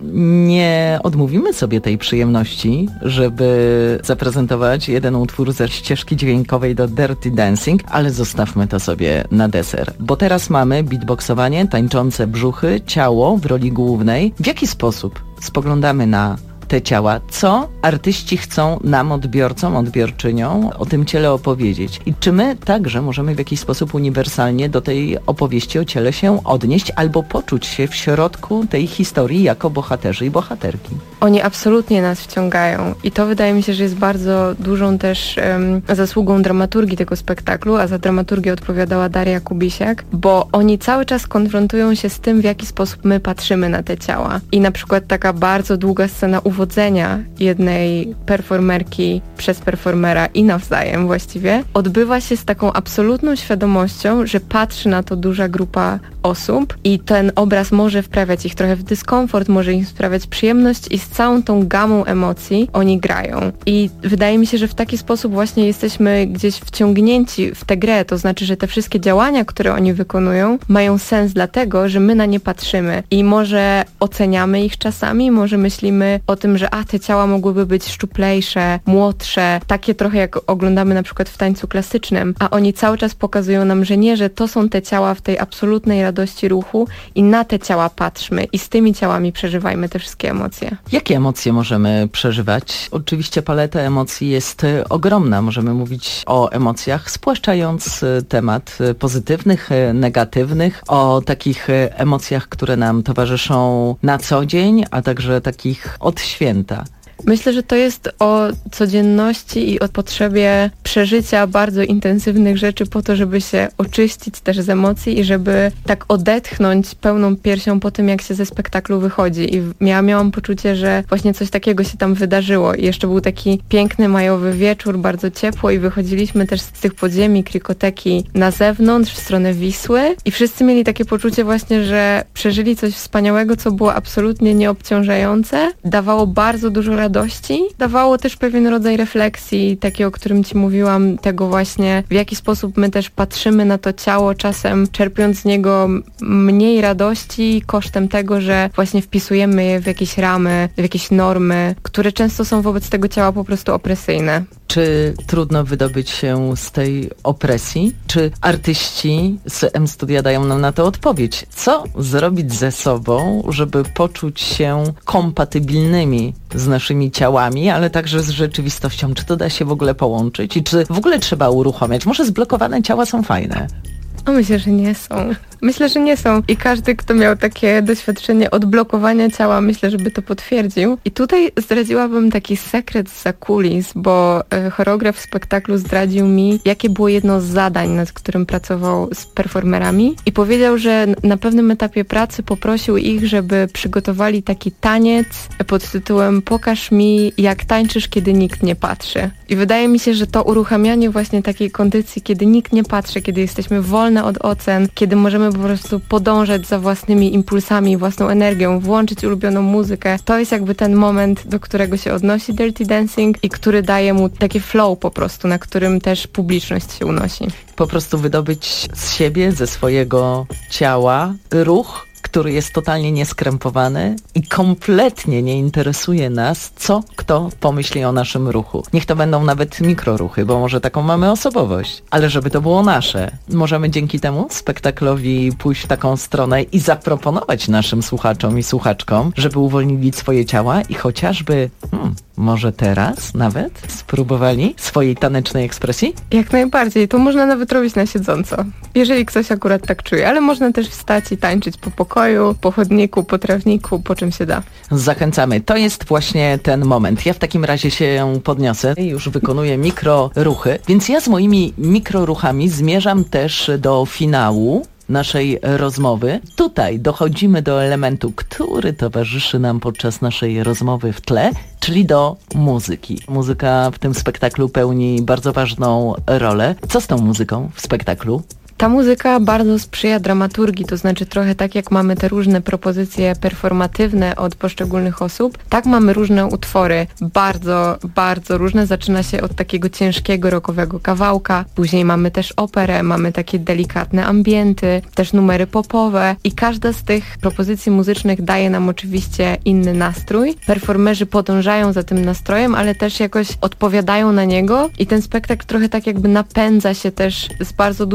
Nie odmówimy sobie tej przyjemności, żeby zaprezentować jeden utwór ze ścieżki dźwiękowej do Dirty Dancing, ale zostawmy to sobie na deser. Bo teraz mamy beatboxowanie, tańczące brzuchy, ciało w roli głównej. W jaki sposób spoglądamy na te ciała. Co artyści chcą nam, odbiorcom, odbiorczyniom, o tym ciele opowiedzieć? I czy my także możemy w jakiś sposób uniwersalnie do tej opowieści o ciele się odnieść albo poczuć się w środku tej historii jako bohaterzy i bohaterki? Oni absolutnie nas wciągają i to wydaje mi się, że jest bardzo dużą też um, zasługą dramaturgii tego spektaklu, a za dramaturgię odpowiadała Daria Kubisiak, bo oni cały czas konfrontują się z tym, w jaki sposób my patrzymy na te ciała. I na przykład taka bardzo długa scena uwodzenia jednej performerki przez performera i nawzajem właściwie odbywa się z taką absolutną świadomością, że patrzy na to duża grupa osób i ten obraz może wprawiać ich trochę w dyskomfort, może im sprawiać przyjemność i z całą tą gamą emocji oni grają. I wydaje mi się, że w taki sposób właśnie jesteśmy gdzieś wciągnięci w tę grę, to znaczy, że te wszystkie działania, które oni wykonują, mają sens dlatego, że my na nie patrzymy i może oceniamy ich czasami, może myślimy o tym, że a, te ciała mogłyby być szczuplejsze, młodsze, takie trochę jak oglądamy na przykład w tańcu klasycznym, a oni cały czas pokazują nam, że nie, że to są te ciała w tej absolutnej radości ruchu i na te ciała patrzmy i z tymi ciałami przeżywajmy te wszystkie emocje. Jakie emocje możemy przeżywać? Oczywiście paleta emocji jest ogromna. Możemy mówić o emocjach, spłaszczając temat pozytywnych, negatywnych, o takich emocjach, które nam towarzyszą na co dzień, a także takich od święta. Myślę, że to jest o codzienności i o potrzebie przeżycia bardzo intensywnych rzeczy po to, żeby się oczyścić też z emocji i żeby tak odetchnąć pełną piersią po tym, jak się ze spektaklu wychodzi. I ja miałam poczucie, że właśnie coś takiego się tam wydarzyło. I jeszcze był taki piękny majowy wieczór, bardzo ciepło i wychodziliśmy też z tych podziemi Krikoteki na zewnątrz, w stronę Wisły i wszyscy mieli takie poczucie właśnie, że przeżyli coś wspaniałego, co było absolutnie nieobciążające, dawało bardzo dużo radości, dawało też pewien rodzaj refleksji, taki, o którym ci mówiłam, tego właśnie, w jaki sposób my też patrzymy na to ciało, czasem czerpiąc z niego mniej radości kosztem tego, że właśnie wpisujemy je w jakieś ramy, w jakieś normy, które często są wobec tego ciała po prostu opresyjne. Czy trudno wydobyć się z tej opresji? Czy artyści z M-Studia dają nam na to odpowiedź? Co zrobić ze sobą, żeby poczuć się kompatybilnymi z naszymi ciałami, ale także z rzeczywistością? Czy to da się w ogóle połączyć? I czy w ogóle trzeba uruchamiać? Może zblokowane ciała są fajne? O, myślę, że nie są. Myślę, że nie są. I każdy, kto miał takie doświadczenie odblokowania ciała, myślę, żeby to potwierdził. I tutaj zdradziłabym taki sekret zza kulis, bo e, choreograf spektaklu zdradził mi, jakie było jedno z zadań, nad którym pracował z performerami. I powiedział, że na pewnym etapie pracy poprosił ich, żeby przygotowali taki taniec pod tytułem Pokaż mi, jak tańczysz, kiedy nikt nie patrzy. I wydaje mi się, że to uruchamianie właśnie takiej kondycji, kiedy nikt nie patrzy, kiedy jesteśmy wolne od ocen, kiedy możemy po prostu podążać za własnymi impulsami, własną energią, włączyć ulubioną muzykę. To jest jakby ten moment, do którego się odnosi Dirty Dancing i który daje mu takie flow po prostu, na którym też publiczność się unosi. Po prostu wydobyć z siebie, ze swojego ciała ruch, który jest totalnie nieskrępowany i kompletnie nie interesuje nas, co kto pomyśli o naszym ruchu. Niech to będą nawet mikroruchy, bo może taką mamy osobowość, ale żeby to było nasze. Możemy dzięki temu spektaklowi pójść w taką stronę i zaproponować naszym słuchaczom i słuchaczkom, żeby uwolnili swoje ciała i chociażby, hmm, może teraz nawet spróbowali swojej tanecznej ekspresji? Jak najbardziej. To można nawet robić na siedząco, jeżeli ktoś akurat tak czuje, ale można też wstać i tańczyć po pokoju, po chodniku, po trawniku, po czym się da. Zachęcamy. To jest właśnie ten moment. Ja w takim razie się podniosę i już wykonuję mikroruchy, więc ja z moimi mikroruchami zmierzam też do finału naszej rozmowy. Tutaj dochodzimy do elementu, który towarzyszy nam podczas naszej rozmowy w tle, czyli do muzyki. Muzyka w tym spektaklu pełni bardzo ważną rolę. Co z tą muzyką w spektaklu? Ta muzyka bardzo sprzyja dramaturgii, to znaczy trochę tak jak mamy te różne propozycje performatywne od poszczególnych osób, tak mamy różne utwory, bardzo, bardzo różne. Zaczyna się od takiego ciężkiego rockowego kawałka, później mamy też operę, mamy takie delikatne ambienty, też numery popowe i każda z tych propozycji muzycznych daje nam oczywiście inny nastrój. Performerzy podążają za tym nastrojem, ale też jakoś odpowiadają na niego i ten spektakl trochę tak jakby napędza się też z bardzo dużą uwagą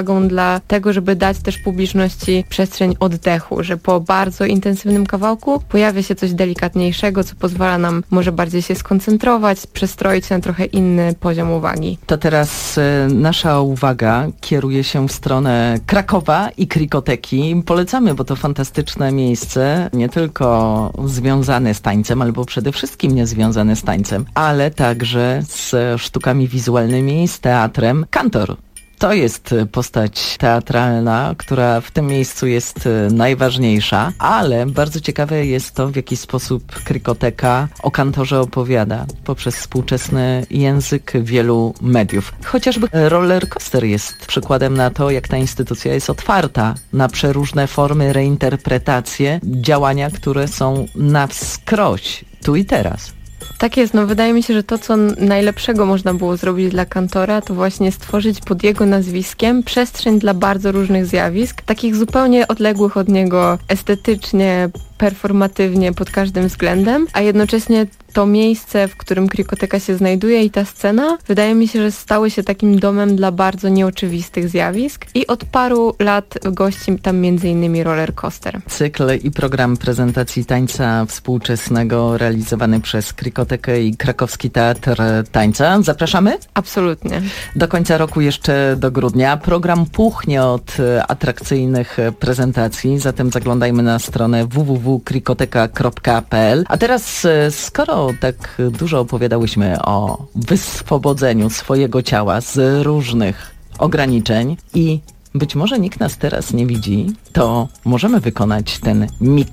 przewagą dla tego, żeby dać też publiczności przestrzeń oddechu, że po bardzo intensywnym kawałku pojawia się coś delikatniejszego, co pozwala nam może bardziej się skoncentrować, przestroić na trochę inny poziom uwagi. To teraz y, nasza uwaga kieruje się w stronę Krakowa i Krikoteki. Polecamy, bo to fantastyczne miejsce, nie tylko związane z tańcem, albo przede wszystkim nie związane z tańcem, ale także z sztukami wizualnymi, z teatrem. Kantor. To jest postać teatralna, która w tym miejscu jest najważniejsza, ale bardzo ciekawe jest to, w jaki sposób Krikoteka o kantorze opowiada poprzez współczesny język wielu mediów. Chociażby roller coaster jest przykładem na to, jak ta instytucja jest otwarta na przeróżne formy, reinterpretacje, działania, które są na wskroś, tu i teraz. Tak jest, no wydaje mi się, że to, co najlepszego można było zrobić dla Kantora, to właśnie stworzyć pod jego nazwiskiem przestrzeń dla bardzo różnych zjawisk, takich zupełnie odległych od niego estetycznie, performatywnie, pod każdym względem, a jednocześnie to miejsce, w którym Krikoteka się znajduje i ta scena, wydaje mi się, że stały się takim domem dla bardzo nieoczywistych zjawisk i od paru lat gości tam między innymi roller coaster. Cykl i program prezentacji tańca współczesnego realizowany przez Krikotekę i Krakowski Teatr Tańca. Zapraszamy? Absolutnie. Do końca roku, jeszcze do grudnia. Program puchnie od atrakcyjnych prezentacji, zatem zaglądajmy na stronę w w w kropka krikoteka kropka p l. A teraz, skoro tak dużo opowiadałyśmy o wyswobodzeniu swojego ciała z różnych ograniczeń i być może nikt nas teraz nie widzi, to możemy wykonać ten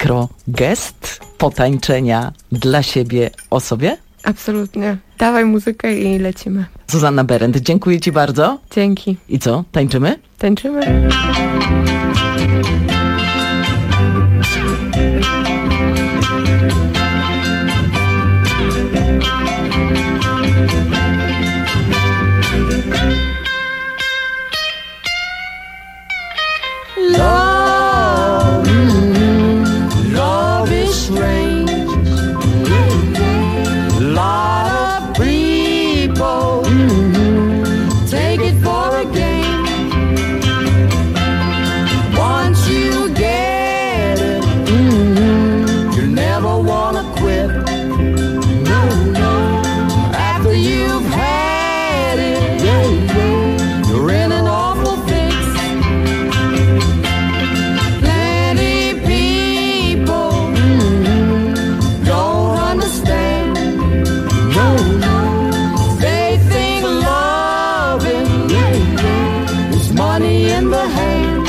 mikrogest potańczenia dla siebie o sobie? Absolutnie. Dawaj muzykę i lecimy. Zuzanna Berendt, dziękuję Ci bardzo. Dzięki. I co, tańczymy? Tańczymy. Love, mm, love is strange. Lot of people mm, take it for a game. Once you get it, mm, you never wanna quit. No, no. After you've had it, you're in an awful fix. In the hand,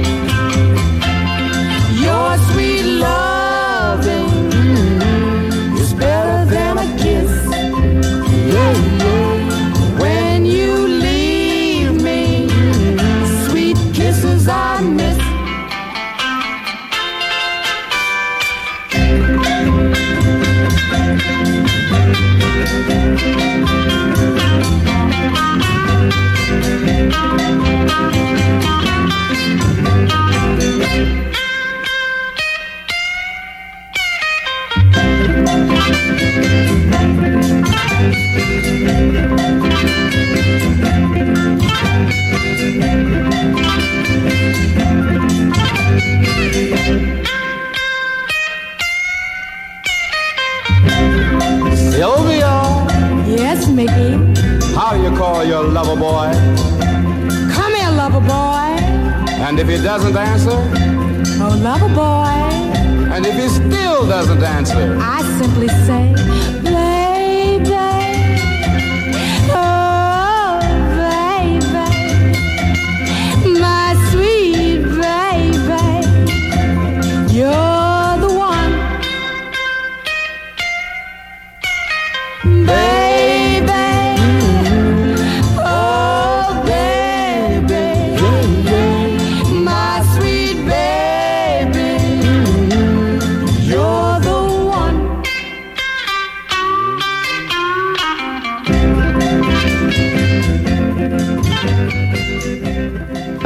your sweet loving mm, is better than a kiss. Yeah, yeah. When you leave me, sweet kisses I miss. Sylvia! Yes, Mickey. How do you call your lover boy? Come here, lover boy. And if he doesn't answer? Oh, lover boy. And if he still doesn't answer? I simply say, baby. Oh, baby. My sweet baby. You're the one. Baby. Oh, baby. My sweet baby. You're the one.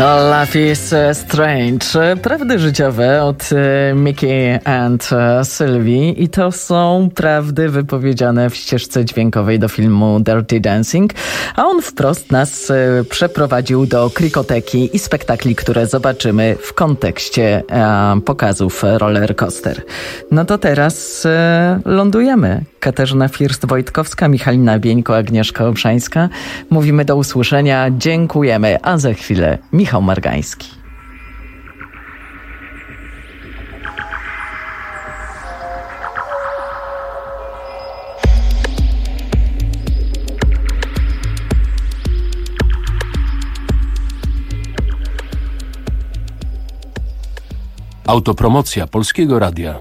Life is Strange. Prawdy życiowe od Mickey and Sylwii i to są prawdy wypowiedziane w ścieżce dźwiękowej do filmu Dirty Dancing, a on wprost nas przeprowadził do krikoteki i spektakli, które zobaczymy w kontekście e, pokazów Roller Coaster. No to teraz e, lądujemy. Katarzyna First-Wojtkowska, Michalina Bieńko, Agnieszka Obszańska. Mówimy do usłyszenia, dziękujemy, a za chwilę Michał Margański. Autopromocja Polskiego Radia.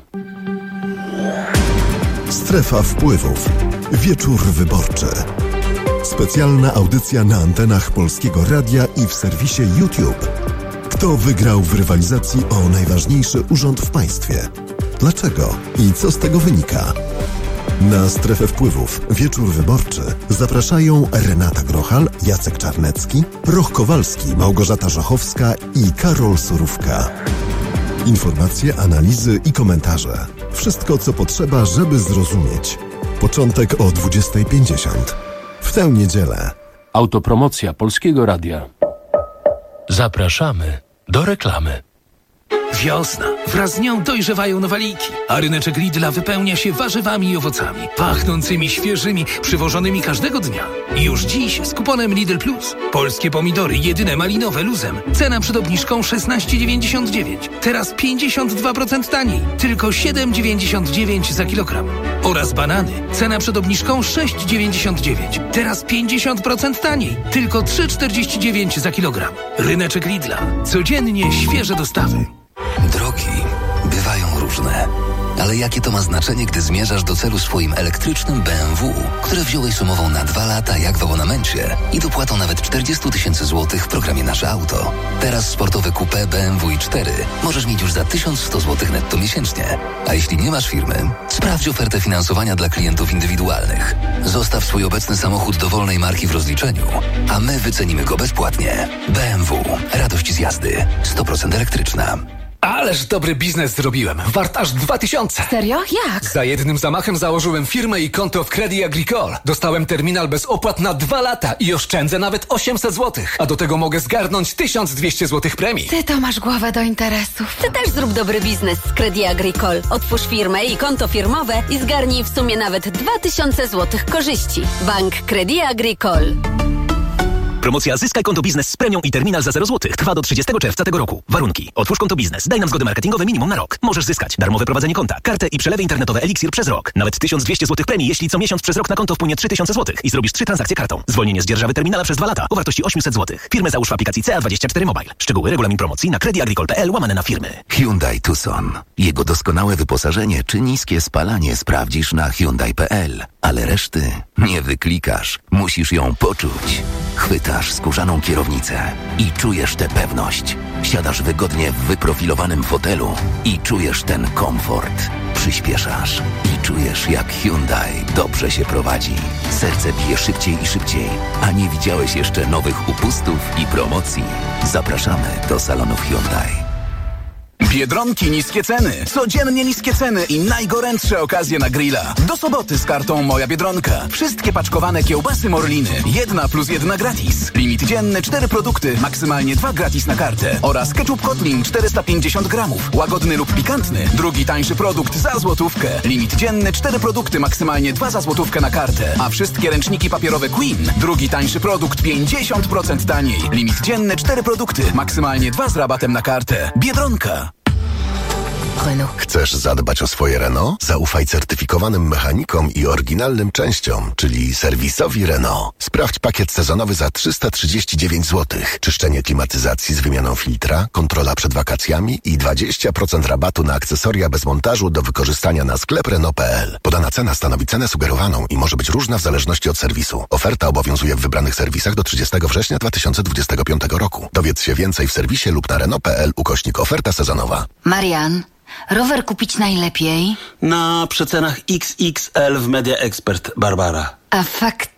Strefa wpływów. Wieczór wyborczy. Specjalna audycja na antenach Polskiego Radia i w serwisie YouTube. Kto wygrał w rywalizacji o najważniejszy urząd w państwie? Dlaczego? I co z tego wynika? Na Strefę Wpływów Wieczór Wyborczy zapraszają Renata Grochal, Jacek Czarnecki, Roch Kowalski, Małgorzata Żochowska i Karol Surówka. Informacje, analizy i komentarze. Wszystko, co potrzeba, żeby zrozumieć. Początek o dwudziestej pięćdziesiąt. W tę niedzielę. Autopromocja Polskiego Radia. Zapraszamy do reklamy. Wiosna. Wraz z nią dojrzewają nowaliki, a ryneczek Lidla wypełnia się warzywami i owocami, pachnącymi, świeżymi, przywożonymi każdego dnia. I już dziś z kuponem Lidl Plus. Polskie pomidory jedyne malinowe luzem. Cena przed obniżką szesnaście dziewięćdziesiąt dziewięć. Teraz pięćdziesiąt dwa procent taniej. Tylko siedem dziewięćdziesiąt dziewięć za kilogram. Oraz banany. Cena przed obniżką sześć dziewięćdziesiąt dziewięć. Teraz pięćdziesiąt procent taniej. Tylko trzy czterdzieści dziewięć za kilogram. Ryneczek Lidla. Codziennie świeże dostawy. Drogi bywają różne, ale jakie to ma znaczenie, gdy zmierzasz do celu swoim elektrycznym B M W, które wziąłeś z umową na dwa lata jak w abonamencie i dopłatą nawet czterdzieści tysięcy złotych w programie Nasze Auto. Teraz sportowe coupé B M W i cztery możesz mieć już za tysiąc sto złotych netto miesięcznie. A jeśli nie masz firmy, sprawdź ofertę finansowania dla klientów indywidualnych. Zostaw swój obecny samochód dowolnej marki w rozliczeniu, a my wycenimy go bezpłatnie. B M W. Radość z jazdy. sto procent elektryczna. Ależ dobry biznes zrobiłem. Wart aż dwa tysiące. Serio? Jak? Za jednym zamachem założyłem firmę i konto w Credit Agricole. Dostałem terminal bez opłat na dwa lata i oszczędzę nawet osiemset złotych. A do tego mogę zgarnąć tysiąc dwieście złotych premii. Ty to masz głowę do interesów. Ty też zrób dobry biznes z Credit Agricole. Otwórz firmę i konto firmowe i zgarnij w sumie nawet dwa tysiące złotych korzyści. Bank Credit Agricole. Promocja Zyskaj konto biznes z premią i terminal za zero złotych trwa do trzydziestego czerwca tego roku. Warunki. Otwórz konto biznes. Daj nam zgody marketingowe minimum na rok. Możesz zyskać darmowe prowadzenie konta, kartę i przelewy internetowe Eliksir przez rok. Nawet tysiąc dwieście złotych premii, jeśli co miesiąc przez rok na konto wpłynie trzy tysiące złotych i zrobisz trzy transakcje kartą. Zwolnienie z dzierżawy terminala przez dwa lata o wartości osiemset złotych. Firmę załóż w aplikacji C A dwadzieścia cztery Mobile. Szczegóły, regulamin promocji na crediagricole kropka p l łamane na firmy. Hyundai Tucson. Jego doskonałe wyposażenie czy niskie spalanie sprawdzisz na hyundai kropka p l. Ale reszty nie wyklikasz. Musisz ją poczuć. Chwytasz skórzaną kierownicę i czujesz tę pewność. Siadasz wygodnie w wyprofilowanym fotelu i czujesz ten komfort. Przyspieszasz i czujesz, jak Hyundai dobrze się prowadzi. Serce bije szybciej i szybciej, a nie widziałeś jeszcze nowych upustów i promocji. Zapraszamy do salonów Hyundai. Biedronki niskie ceny, codziennie niskie ceny i najgorętsze okazje na grilla. Do soboty z kartą Moja Biedronka. Wszystkie paczkowane kiełbasy Morliny. Jedna plus jedna gratis. Limit dzienny cztery produkty, maksymalnie dwa gratis na kartę. Oraz ketchup Kotlin czterysta pięćdziesiąt gramów. Łagodny lub pikantny. Drugi tańszy produkt za złotówkę. Limit dzienny cztery produkty, maksymalnie dwa za złotówkę na kartę. A wszystkie ręczniki papierowe Queen. Drugi tańszy produkt pięćdziesiąt procent taniej. Limit dzienny cztery produkty, maksymalnie dwa z rabatem na kartę. Biedronka. Renault. Chcesz zadbać o swoje Renault? Zaufaj certyfikowanym mechanikom i oryginalnym częściom, czyli serwisowi Renault. Sprawdź pakiet sezonowy za trzysta trzydzieści dziewięć złotych. Czyszczenie klimatyzacji z wymianą filtra, kontrola przed wakacjami i dwadzieścia procent rabatu na akcesoria bez montażu do wykorzystania na sklep Renault kropka p l. Podana cena stanowi cenę sugerowaną i może być różna w zależności od serwisu. Oferta obowiązuje w wybranych serwisach do trzydziestego września dwa tysiące dwudziestego piątego roku. Dowiedz się więcej w serwisie lub na renault kropka p l ukośnik oferta sezonowa. Marian, rower kupić najlepiej? Na przecenach X X L w Media Expert, Barbara. A fakt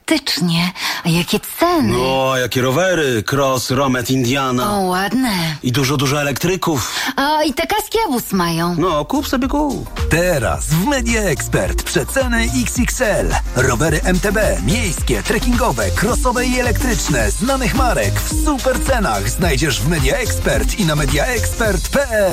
Fantastycznie. A jakie ceny? No, jakie rowery. Cross, Romet, Indiana. O, ładne. I dużo, dużo elektryków. A i te kaski Abus mają. No, kup sobie kup. Teraz w Media Expert przeceny X X L. Rowery M T B, miejskie, trekkingowe, crossowe i elektryczne, znanych marek w super cenach znajdziesz w Media Expert i na mediaexpert kropka p l.